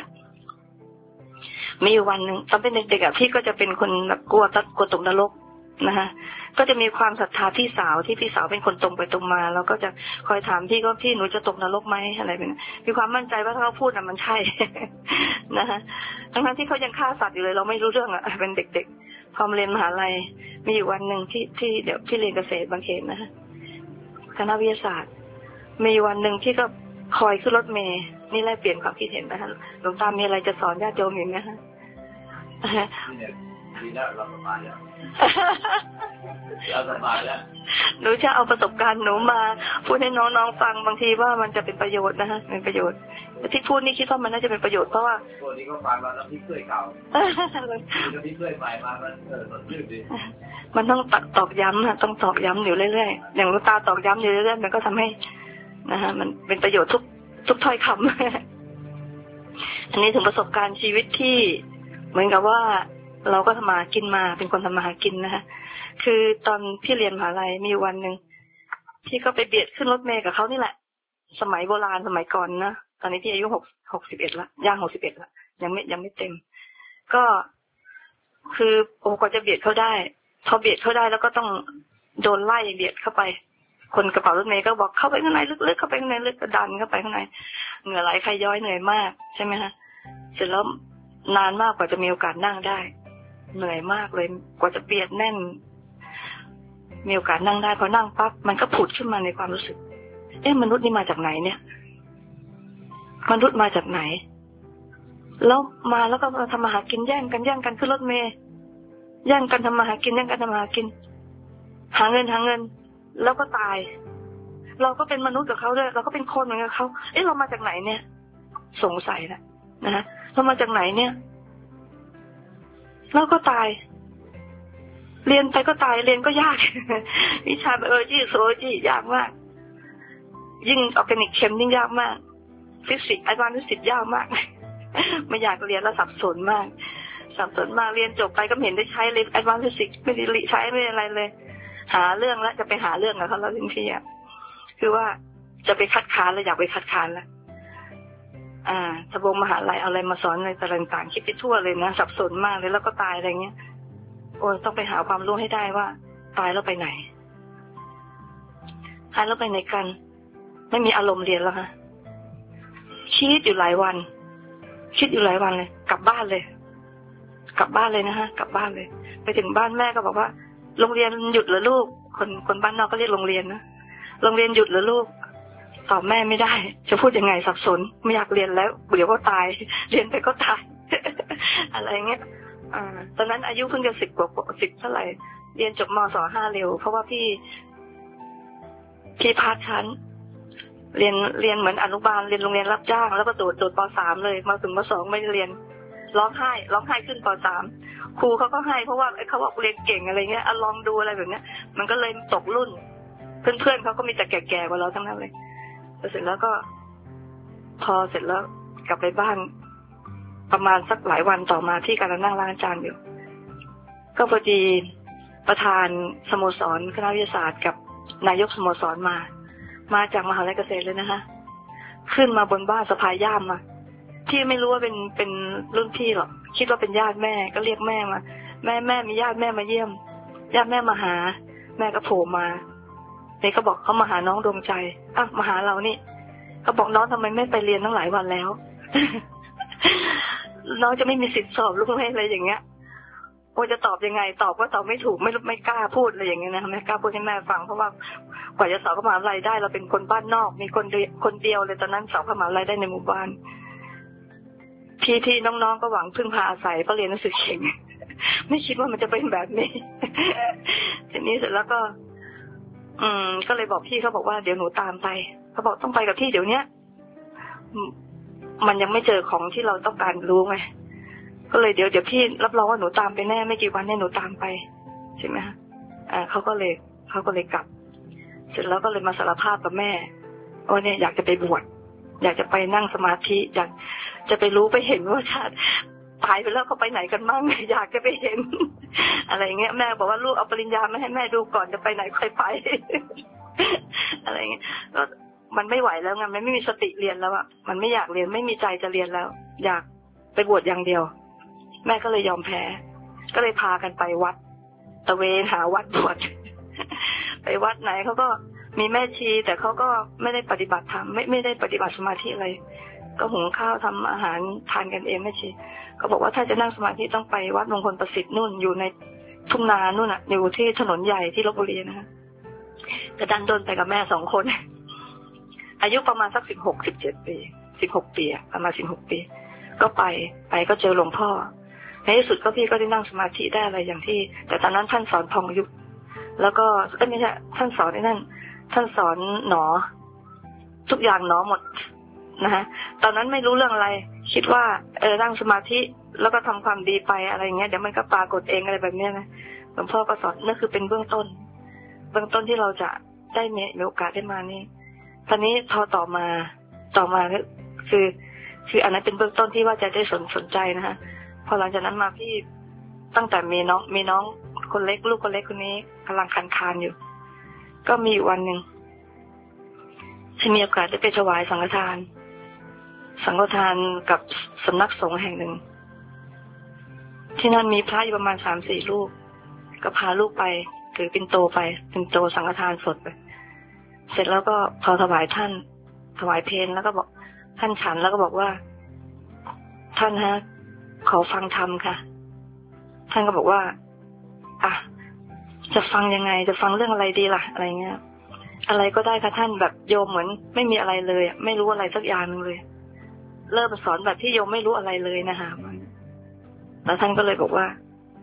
มีอยู่วันหนึ่งตอนเป็นเด็กๆพี่ก็จะเป็นคนแบบกลัวตกนรกนะคะก็จะมีความศรัทธาพี่สาวที่พี่สาวเป็นคนตรงไปตรงมาแล้วก็จะคอยถามพี่ก็พี่หนูจะตกนรกไหมอะไรแบบนี้มีความมั่นใจว่าถ้าเขาพูดน่ะมันใช่ นะคะทั้งที่เขายังฆ่าสัตว์อยู่เลยเราไม่รู้เรื่องอ่ะเป็นเด็กๆพอมาเรียนมหาลัยมีอยู่วันหนึ่งที่เดี๋ยวพี่เรียนเกษตรบางเขนนะคะคณะวิทยาศาสตร์มีวันหนึ่งที่ก็คอยขึ้นรถเมล์นี่แลกเปลี่ยนความคิดเห็นนะคะหลวงตามีอะไรจะสอนญาติโยมอยู่ไหมคะดีแล้วเราสบายแล้วเราสบายแล้วหนูจะเอาประสบการณ์หนูมาพูดให้น้องๆฟังบางทีว่ามันจะเป็นประโยชน์นะคะเป็นประโยชน์ที่พูดนี่คิดว่ามันน่าจะเป็นประโยชน์เพราะว่าตัวนี้ก็ฟังมาแล้วพี่เคยเก่าพี่เคยใหม่มามันสดชื่นดีมันต้องตอกย้ำต้องตอกย้ำอยู่เรื่อยๆอย่างหลวงตาตอกย้ำอยู่เรื่อยๆมันก็ทำให้นะคะมันเป็นประโยชน์ทุกถ้อยคำอันนี้ถึงประสบการณ์ชีวิตที่เหมือนกับว่าเราก็ทำมากินมาเป็นคนทำมาหากินนะคะคือตอนพี่เรียนมหาลัยมีวันหนึ่งพี่ก็ไปเบียดขึ้นรถเมล์กับเขานี่แหละสมัยโบราณสมัยก่อนนะตอนนี้พี่อายุ61ละย่าง61ละยังไม่เต็มก็คือโอ้กว่าจะเบียดเขาได้พอเบียดเขาได้แล้วก็ต้องโดนไล่เบียดเข้าไปคนกระเป๋ารถเมล์ก็บอกเข้าไปข้างในลึกๆเข้าไปข้างในลึกก็ดันเข้าไปข้างในเหงื่อไหลใครย้อยเหนื่อยมากใช่ไหมฮะเสร็จแล้วนานมากกว่าจะมีโอกาสนั่งได้เหนื่อยมากเลยกว่าจะเบียดแน่นมีโอกาสนั่งได้พอนั่งปั๊บมันก็ผุดขึ้นมาในความรู้สึกมนุษย์นี่มาจากไหนเนี่ยมนุษย์มาจากไหนแล้วมาแล้วก็ทำมาหากินแย่งกันขึ้นรถเมล์แย่งกันทำมาหากินแย่งกันทำมาหากินหาเงินแล้วก็ตายเราก็เป็นมนุษย์กับเขาด้วยเราก็เป็นคนเหมือนกับเขาเรามาจากไหนเนี่ยสงสัยนะฮะเรามาจากไหนเนี่ยแล้วก็ตายเรียนไปก็ตายเรียนก็ยากวิชาโซจียากมากยิ่งออร์แกนิกเคมยิ่งยากมากฟิสิกส์ไอวานฟิสิกส์ยากมากไม่อยากเรียนแล้วสับสนมากเรียนจบไปก็เห็นได้ใช้เลยไอวานฟิสิกส์ไม่ได้ใช้ไม่อะไรเลยหาเรื่องแล้วจะไปหาเรื่องกับเขาแล้วจริงๆคือว่าจะไปคัดค้านแล้วอยากไปคัดค้านแล้วทบมหาลัยเอาอะไรมาสอนในต่างๆคิดไปทั่วเลยนะสับสนมากเลยแล้วก็ตายอะไรเงี้ยโอ้ต้องไปหาความรู้ให้ได้ว่าตายแล้วไปไหนตายแล้วไปไหนกันไม่มีอารมณ์เรียนแล้วค่ะคิดอยู่หลายวันเลยกลับบ้านเลยนะฮะกลับบ้านเลยไปถึงบ้านแม่ก็บอกว่าโรงเรียนหยุดเหรอลูกคนบ้านนอกก็เรียกโรงเรียนนะโรงเรียนหยุดเหรอลูกตอบแม่ไม่ได้จะพูดยังไงสับสนไม่อยากเรียนแล้วเดี๋ยวก็ตายเรียนไปก็ตาย อะไรเงี้ยตอนนั้นอายุเพิ่งจะ10 กว่า10เท่าไหร่เรียนจบม.2 5เร็วเพราะว่าพี่พาดชั้นเรียนเหมือนอนุบาลเรียนโรงเรียนรับจ้างแล้วก็โดดป.3เลยมาถึงม.2ไม่ได้เรียนร้องไห้ขึ้นป.3ครูเขาก็ให้เพราะว่าเขาบอกเรียนเก่งอะไรเงี้ยลองดูอะไรแบบเนี้ยมันก็เลยตกรุ่นเพื่อนเขาก็มีแต่แก่ๆกว่าเราทั้งนั้นเลยเสร็จแล้วก็พอเสร็จแล้วกลับไปบ้านประมาณสักหลายวันต่อมาที่กำลังนั่งล้างจานอยู่ก็พอดีประธานสโมสรคณะวิทยาศาสตร์กับนายกสโมสรมาจากมหาวิทยาลัยเกษตรเลยนะคะขึ้นมาบนบ้านสะพายย่ามมาที่ไม่รู้ว่าเป็นรุ่นพี่หรอกคิดว่าเป็นญาติแม่ก็เรียกแม่มาแม่มีญาติแม่มาเยี่ยมญาติแม่มาหาแม่ก็โผล่มาเนี่ยเขาบอกเขามาหาน้องดวงใจมาหาเรานี่เขาบอกน้องทำไมไม่ไปเรียนตั้งหลายวันแล้ว น้องจะไม่มีสิทธิ์สอบลูกแม่อะไรอย่างเงี้ยโอ้จะตอบยังไงตอบก็ตอบไม่ถูกไม่กล้าพูดอะไรอย่างเงี้ยนะไม่กล้าพูดให้แม่ฟังเพราะว่ากว่าจะสอบเข้ามหาวิทยาลัยได้เราเป็นคนบ้านนอกมีคนเดียวเลยตอนนั้นสอบเข้ามหาวิทยาลัยได้ในหมู่บ้านพี่น้องๆก็หวังพึ่งพาอาศัยเพราะเรียนหนังสือเก่ง ไม่คิดว่ามันจะเป็นแบบนี้ ทีนี้เสร็จแล้วก็ก็เลยบอกพี่เขาบอกว่าเดี๋ยวหนูตามไปเขาบอกต้องไปกับพี่เดี๋ยวเนี้ยมันยังไม่เจอของที่เราต้องการรู้ไงก็เลยเดี๋ยวพี่รับรองว่าหนูตามไปแน่ไม่กี่วันเนี่ยหนูตามไปใช่ไหมฮะเขาก็เลยกลับเสร็จแล้วก็เลยมาสารภาพกับแม่ว่าเนี่ยอยากจะไปบวชอยากจะไปนั่งสมาธิอยากจะไปรู้ไปเห็นว่าชาติตายไปแล้วเขาไปไหนกันมั่งอยากจะไปเห็น อะไรเงี้ยแม่บอกว่าลูกเอาปริญญามาให้แม่ดูก่อนจะไปไหนค่อยไป อะไรเงี้ยก็มันไม่ไหวแล้วไงมันไม่มีสติเรียนแล้วอะมันไม่อยากเรียนไม่มีใจจะเรียนแล้วอยากไปบวชอย่างเดียวแม่ก็เลยยอมแพ้ก็เลยพากันไปวัดตะเวนหาวัดบวชไปวัดไหนเขาก็มีแม่ชีแต่เขาก็ไม่ได้ปฏิบัติธรรมไม่ได้ปฏิบัติสมาธิอะไรก็หุงข้าวทำอาหารทานกันเองแม่ชีก็บอกว่าถ้าจะนั่งสมาธิต้องไปวัดมงคลประสิทธิ์นู่นอยู่ในทุ่งนานู่นอ่ะอยู่ที่ถนนใหญ่ที่ลพบุรีนะคะแต่ดันโดนไปกับแม่2 คนอายุประมาณสัก16-17 ปี16 ปีประมาณ16 ปีก็ไปก็เจอหลวงพ่อในที่สุดก็พี่ก็ได้นั่งสมาธิได้อะไรอย่างที่แต่ตอนนั้นท่านสอนพองยุบแล้วก็ไม่ใช่ท่านสอนในนั่นท่านสอนหนอทุกอย่างหนอหมดนะฮะตอนนั้นไม่รู้เรื่องอะไรคิดว่านั่งสมาธิแล้วก็ทำความดีไปอะไรเงี้ยเดี๋ยวมันก็ปรากฏเองอะไรแบบนี้นะหลวงพ่อก็สอนนั่นคือเป็นเบื้องต้นที่เราจะได้มีโอกาสได้มานี่ตอนนี้พอต่อมาคืออันนั้นเป็นเบื้องต้นที่ว่าจะได้สนใจนะฮะพอหลังจากนั้นมาพี่ตั้งแต่มีน้องคนเล็กลูกคนเล็กคนนี้กำลังคานอยู่ก็มีวันหนึ่งที่มีโอกาสได้ไปถวายสังฆทานกับสำนักสงฆ์แห่งหนึ่งที่นั่นมีพระอยู่ประมาณ3-4 รูปก็พาลูกไปถือปิ่นโตสังฆทานสดไปเสร็จแล้วก็พอถวายเพลแล้วก็บอกท่านฉันแล้วก็บอกว่าท่านฮะขอฟังธรรมค่ะท่านก็บอกว่าจะฟังยังไงจะฟังเรื่องอะไรดีล่ะอะไรเงี้ยอะไรก็ได้ค่ะท่านแบบโยมเหมือนไม่มีอะไรเลยไม่รู้อะไรสักอย่างนึงเลยเริ่มสอนแบบที่โยมไม่รู้อะไรเลยนะคะแล้วท่านก็เลยบอกว่า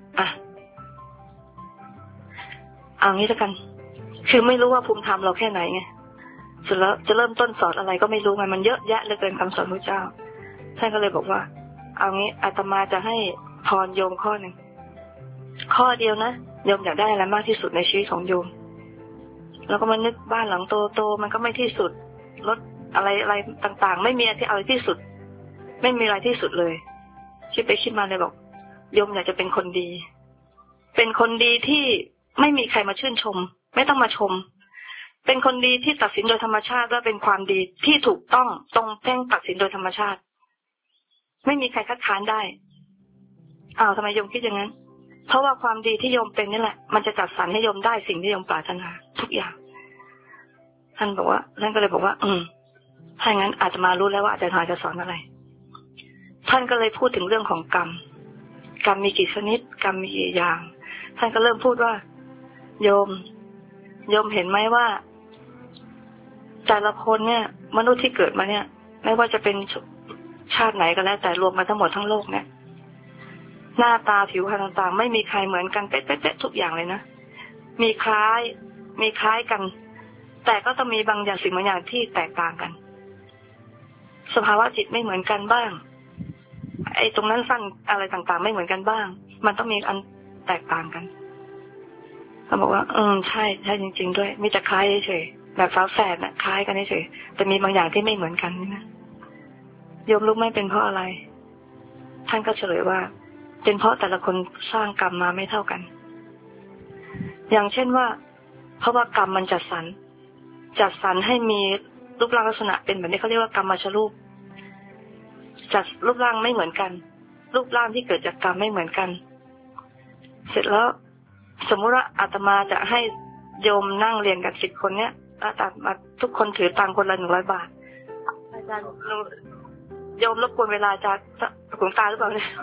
เอางี้แล้วกันคือไม่รู้ว่าภูมิธรรมเราแค่ไหนไงสุดแล้วจะเริ่มต้นสอนอะไรก็ไม่รู้ไงมันเยอะแยะเหลือเกินคำสอนพระเจ้าท่านก็เลยบอกว่าเอางี้อาตมาจะให้พรโยมข้อหนึ่งข้อเดียวนะโยมอยากได้อะไรมากที่สุดในชีวิตของโยมแล้วก็มานึกบ้านหลังโตมันก็ไม่ที่สุดรถอะไรต่างๆไม่มีอะไรที่สุดไม่มีอะไรที่สุดเลยคิดไปคิดมาเลยบอกโยมอยากจะเป็นคนดีที่ไม่มีใครมาชื่นชมไม่ต้องมาชมเป็นคนดีที่ตัดสินโดยธรรมชาติและเป็นความดีที่ถูกต้องตรงแท่งตัดสินโดยธรรมชาติไม่มีใครคัดค้านได้ทำไมโยมคิดอย่างนั้นเพราะว่าความดีที่โยมเป็นนี่แหละมันจะจัดสรรให้โยมได้สิ่งที่โยมปรารถนาทุกอย่างท่านก็เลยบอกว่าถ้าอย่างนั้นอาตมารู้แล้วว่าอาจารย์จะสอนอะไรท่านก็เลยพูดถึงเรื่องของกรรมมีกี่ชนิดกรรมมีกี่อย่างท่านก็เริ่มพูดว่าโยมเห็นไหมว่าแต่ละคนเนี่ยมนุษย์ที่เกิดมาเนี่ยไม่ว่าจะเป็นชาติไหนก็แล้วแต่รวมมาทั้งหมดทั้งโลกเนี่ยหน้าตาผิวพรรณต่างๆไม่มีใครเหมือนกันเป๊ะๆทุกอย่างเลยนะมีคล้ายกันแต่ก็ต้องมีบางอย่างสิ่งบางอย่างที่แตกต่างกันสภาวะจิตไม่เหมือนกันบ้างไอ้ตรงนั้นสั้นอะไรต่างๆไม่เหมือนกันบ้างมันต้องมีอันแตกต่างกันเขาบอกว่าใช่จริงๆด้วยมีแต่คล้ายเฉยแบบฝาแฝดน่ะคล้ายกันเฉยแต่มีบางอย่างที่ไม่เหมือนกันนี่นะโยมรู้ไหมเป็นเพราะอะไรท่านก็เฉลยว่าเป็นเพราะแต่ละคนสร้างกรรมมาไม่เท่ากันอย่างเช่นว่าเพราะว่ากรรมมันจัดสรรให้มีรูปร่างลักษณะเป็นแบบนี้เขาเรียกว่ากรรมชรูปจัดรูปร่างไม่เหมือนกันรูปร่างที่เกิดจากกรรมไม่เหมือนกันเสร็จแล้วสมมุติว่าอาตมาจะให้โยมนั่งเรียนกัน10 คนเนี้ยอาตมาทุกคนถือตังค์คนละ100 บาทอาจารย์โยมรบกวนเวลาจะหลวงตาหรือเปล่าเนี่ย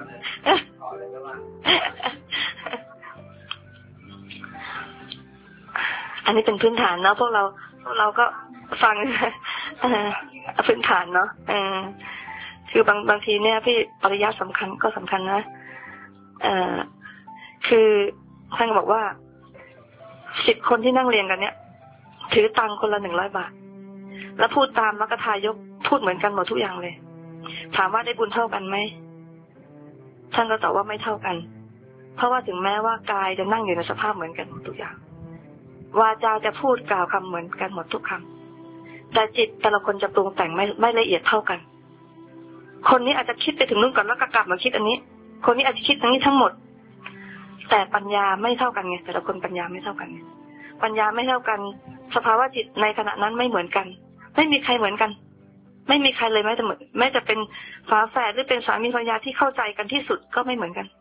อันนี้เป็นพื้นฐานเนาะพวกเราก็ฟังพื้นฐานเนาะคือบางทีเนี่ยพี่ปริยัติสำคัญนะคือท่านบอกว่า10 คนที่นั่งเรียนกันเนี่ยถือตังค์คนละ100 บาทแล้วพูดตามมรรคทายกพูดเหมือนกันหมดทุกอย่างเลยถามว่าได้บุญเท่ากันไหมท่านก็ตอบว่าไม่เท่ากันเพราะว่าถึงแม้ว่ากายจะนั่งอยู่ในสภาพเหมือนกันหมดทุกอย่างวาจาจะพูดกล่าวคำเหมือนกันหมดทุกคำแต่จิตแต่ละคนจะปรุงแต่งไม่ละเอียดเท่ากันคนนี้อาจจะคิดไปถึงนู่นก่อนแล้วก็กลับมาคิดอันนี้คนนี้อาจจะคิดทั้งนี้ทั้งหมดแต่ปัญญาไม่เท่ากันไงแต่ละคนปัญญาไม่เท่ากันปัญญาไม่เท่ากันสภาวะจิตในขณะนั้นไม่เหมือนกันไม่มีใครเหมือนกันไม่มีใครเลยแม้จะเป็นฝาแฝดหรือเป็นสามีภรรยาที่เข้าใจกันที่สุดก็ไม่เหมือนกัน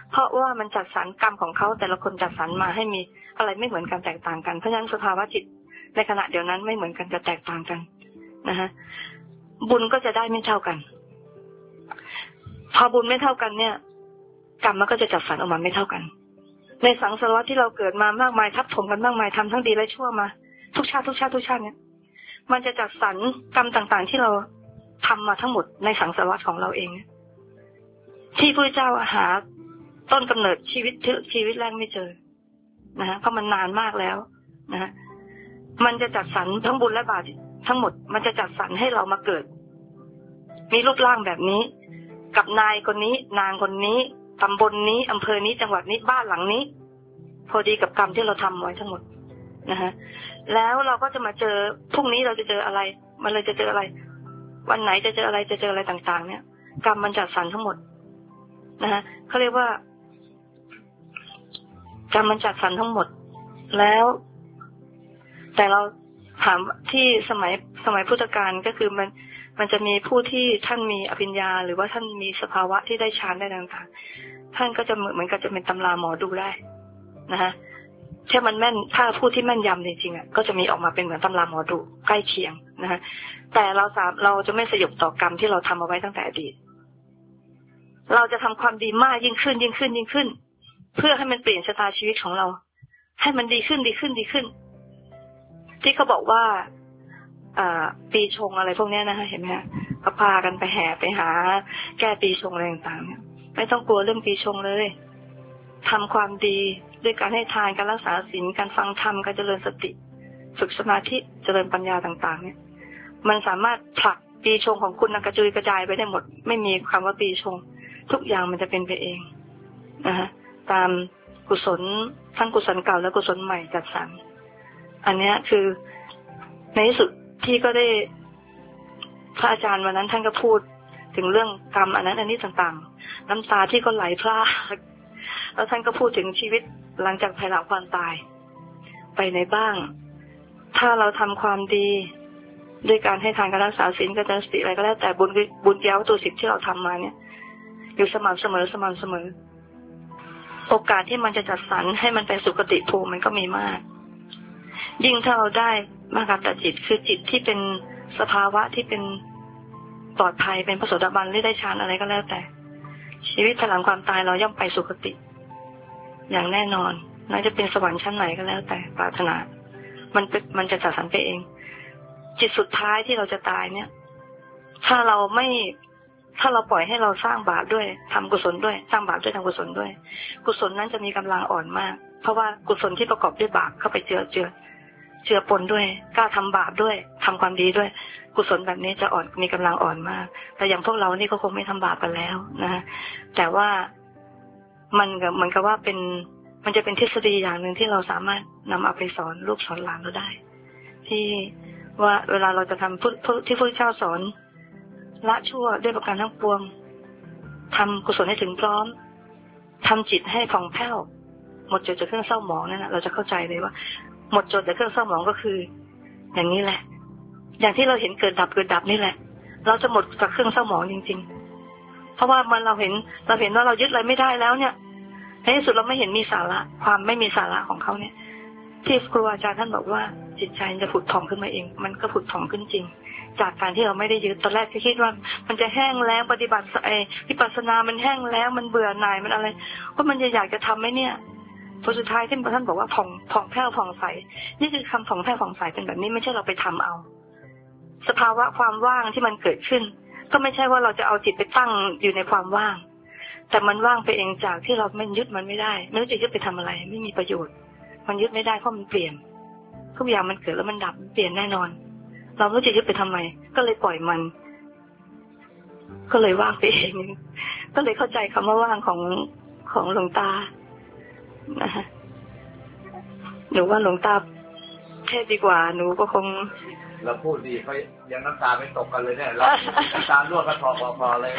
เพราะว่ามันจัดสรรกรรมของเขาแต่ละคนจัดสรรมาให้มีอะไรไม่เหมือนกันแตกต่างกันเพราะฉะนั้นสภาวะจิตในขณะเดียวนั้นไม่เหมือนกันจะแตกต่างกันนะฮะบุญก็จะได้ไม่เท่ากันพอบุญไม่เท่ากันเนี่ยกรรมมันก็จะจัดสรรออกมาไม่เท่ากันในสังสารวัฏที่เราเกิดมามากมายทับถมกันมากมายทำทั้งดีและชั่วมาทุกชาติเนี่ยมันจะจัดสรรกรรมต่างๆที่เราทำมาทั้งหมดในสังสารวัฏของเราเองที่พระเจ้าหาต้นกำเนิดชีวิตแรกไม่เจอนะฮะเพราะมันนานมากแล้วนะฮะมันจะจัดสรรทั้งบุญและบาปทั้งหมดมันจะจัดสรรให้เรามาเกิดมีรูปร่างแบบนี้กับนายคนนี้นางคนนี้ตำบลนี้อำเภอนี้จังหวัดนี้บ้านหลังนี้พอดีกับกรรมที่เราทำไว้ทั้งหมดนะฮะแล้วเราก็จะมาเจอพรุ่งนี้เราจะเจออะไรมันเลยจะเจออะไรวันไหนจะเจออะไรต่างๆเนี่ยกรรมมันจัดสรรทั้งหมดนะฮะเขาเรียกว่ากรรมมันจัดสรรทั้งหมดแล้วแต่เราถามที่สมัยพุทธกาลก็คือมันจะมีผู้ที่ท่านมีอภิญญาหรือว่าท่านมีสภาวะที่ได้ฌานได้ต่างๆท่านก็จะเหมือนกับจะเป็นตำราหมอดูได้นะฮะถ้ามันแม่นถ้าผู้ที่แม่นยำจริงๆอ่ะก็จะมีออกมาเป็นเหมือนตำราหมอดูใกล้เคียงนะฮะแต่เราจะไม่สยบต่อกรรมที่เราทำเอาไว้ตั้งแต่อดีตเราจะทำความดีมากยิ่งขึ้นเพื่อให้มันเปลี่ยนชะตาชีวิตของเราให้มันดีขึ้นที่เขาบอกว่าปีชงอะไรพวกนี้นะคะเห็นไหมฮะก็พากันไปแห่ไปหาแก้ปีชงอะไรต่างๆเนี่ยไม่ต้องกลัวเรื่องปีชงเลยทำความดีด้วยการให้ทานการรักษาศีลการฟังธรรมการเจริญสติฝึกสมาธิเจริญปัญญาต่างๆเนี่ยมันสามารถผลักปีชงของคุณกระจุยกระจายไปได้หมดไม่มีคำว่าปีชงทุกอย่างมันจะเป็นไปเองนะฮะตามกุศลทั้งกุศลเก่าและกุศลใหม่จัดสรรอันนี้คือในที่สุดที่ก็ได้พระอาจารย์วันนั้นท่านก็พูดถึงเรื่องกรรมอันนั้นอันนี้ต่างๆน้ำตาที่ก็ไหลพรากแล้วท่านก็พูดถึงชีวิตหลังจากภายหลังความตายไปไหนบ้างถ้าเราทำความดีด้วยการให้ทานการรักษาศีลการเจริญสติอะไรก็แล้วแต่บุญเย้าตัว10ที่เราทำมาเนี่ยอยู่สม่ำเสมอโอกาสที่มันจะจัดสรรให้มันไปสุคติภูมิมันก็มีมากยิ่งถ้าเราได้มากตจิตคือจิตที่เป็นสภาวะที่เป็นปลอดภัยเป็นพระโสดาบันหรือได้ฌานอะไรก็แล้วแต่ชีวิตหลังความตายเราย่อมไปสุคติอย่างแน่นอนน่าจะเป็นสวรรค์ชั้นไหนก็แล้วแต่ปรารถนามันจะจัดสรรไปเองจิตสุดท้ายที่เราจะตายเนี่ยถ้าเราปล่อยให้เราสร้างบาปด้วยทำกุศลด้วยสร้างบาปด้วยทำกุศลด้วยกุศลนั้นจะมีกำลังอ่อนมากเพราะว่ากุศลที่ประกอบด้วยบาปเข้าไปเจือปนด้วยกล้าทำบาปด้วยทำความดีด้วยกุศลแบบนี้จะมีกำลังอ่อนมากแต่อย่างพวกเรานี่ก็คงไม่ทำบาปกันแล้วนะแต่ว่ามันเหมือนกับว่ามันจะเป็นทฤษฎีอย่างหนึ่งที่เราสามารถนำเอาไปสอนลูกสอนหลานเราได้ที่ว่าเวลาเราจะทำที่พระเจ้าสอนละชั่วด้วยประการทั้งปวงทำกุศลให้ถึงพร้อมทำจิตให้ผ่องแผ้วหมดจดจากเครื่องเศร้าหมองนั่นแหละเราจะเข้าใจเลยว่าหมดจดจากเครื่องเศร้าหมองก็คืออย่างนี้แหละอย่างที่เราเห็นเกิดดับนี่แหละเราจะหมดจากเครื่องเศร้าหมองจริงๆเพราะว่าเราเห็นว่าเรายึดอะไรไม่ได้แล้วเนี่ยในที่สุดเราไม่เห็นมีสาระความไม่มีสาระของเขาเนี่ยที่ครูอาจารย์ท่านบอกว่าจิตใจจะผุดผ่องขึ้นมาเองมันก็ผุดผ่องขึ้นจริงจากการที่เราไม่ได้ยึดตอนแรกคิดว่ามันจะแห้งแล้งปฏิบัติวิปัสสนามันแห้งแล้วมันเบื่อหน่ายมันอะไรว่ามันจะอยากจะทำไหมเนี่ยพอสุดท้ายที่ท่านบอกว่าผ่องแผ้วผ่องใสนี่คือคำผ่องแผ้วผ่องใสเป็นแบบนี้ไม่ใช่เราไปทำเอาสภาวะความว่างที่มันเกิดขึ้นก็ไม่ใช่ว่าเราจะเอาจิตไปตั้งอยู่ในความว่างแต่มันว่างไปเองจากที่เราไม่ยึดมันไม่ได้ไม่รู้จะยึดไปทำอะไรไม่มีประโยชน์มันยึดไม่ได้เพราะมันเปลี่ยนทุกอย่างมันเกิดแล้วมันดับเปลี่ยนแน่นอนเราไม่รู้จะยึดไปทำไมก็เลยปล่อยมันก็เลยว่างไปเองก็เลยเข้าใจคำว่าว่างของหลวงตานะฮะหนูว่าหลวงตาเทศดีกว่าหนูก็คงเราพูดดีเขายังน้ำตาไม่ตกกันเลยเนี่ยเราน้ำตารั่วกระทอกพอเลย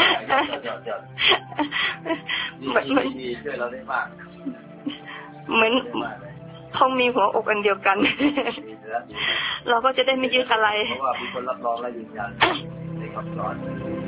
ดีช่วยเราได้มากเหมือนคงมีหัวอกอันเดียวกันเราก็จะได้ไม่ยึดอะไรเพราะว่ามีคนรับรองและยืนยันในคำสอน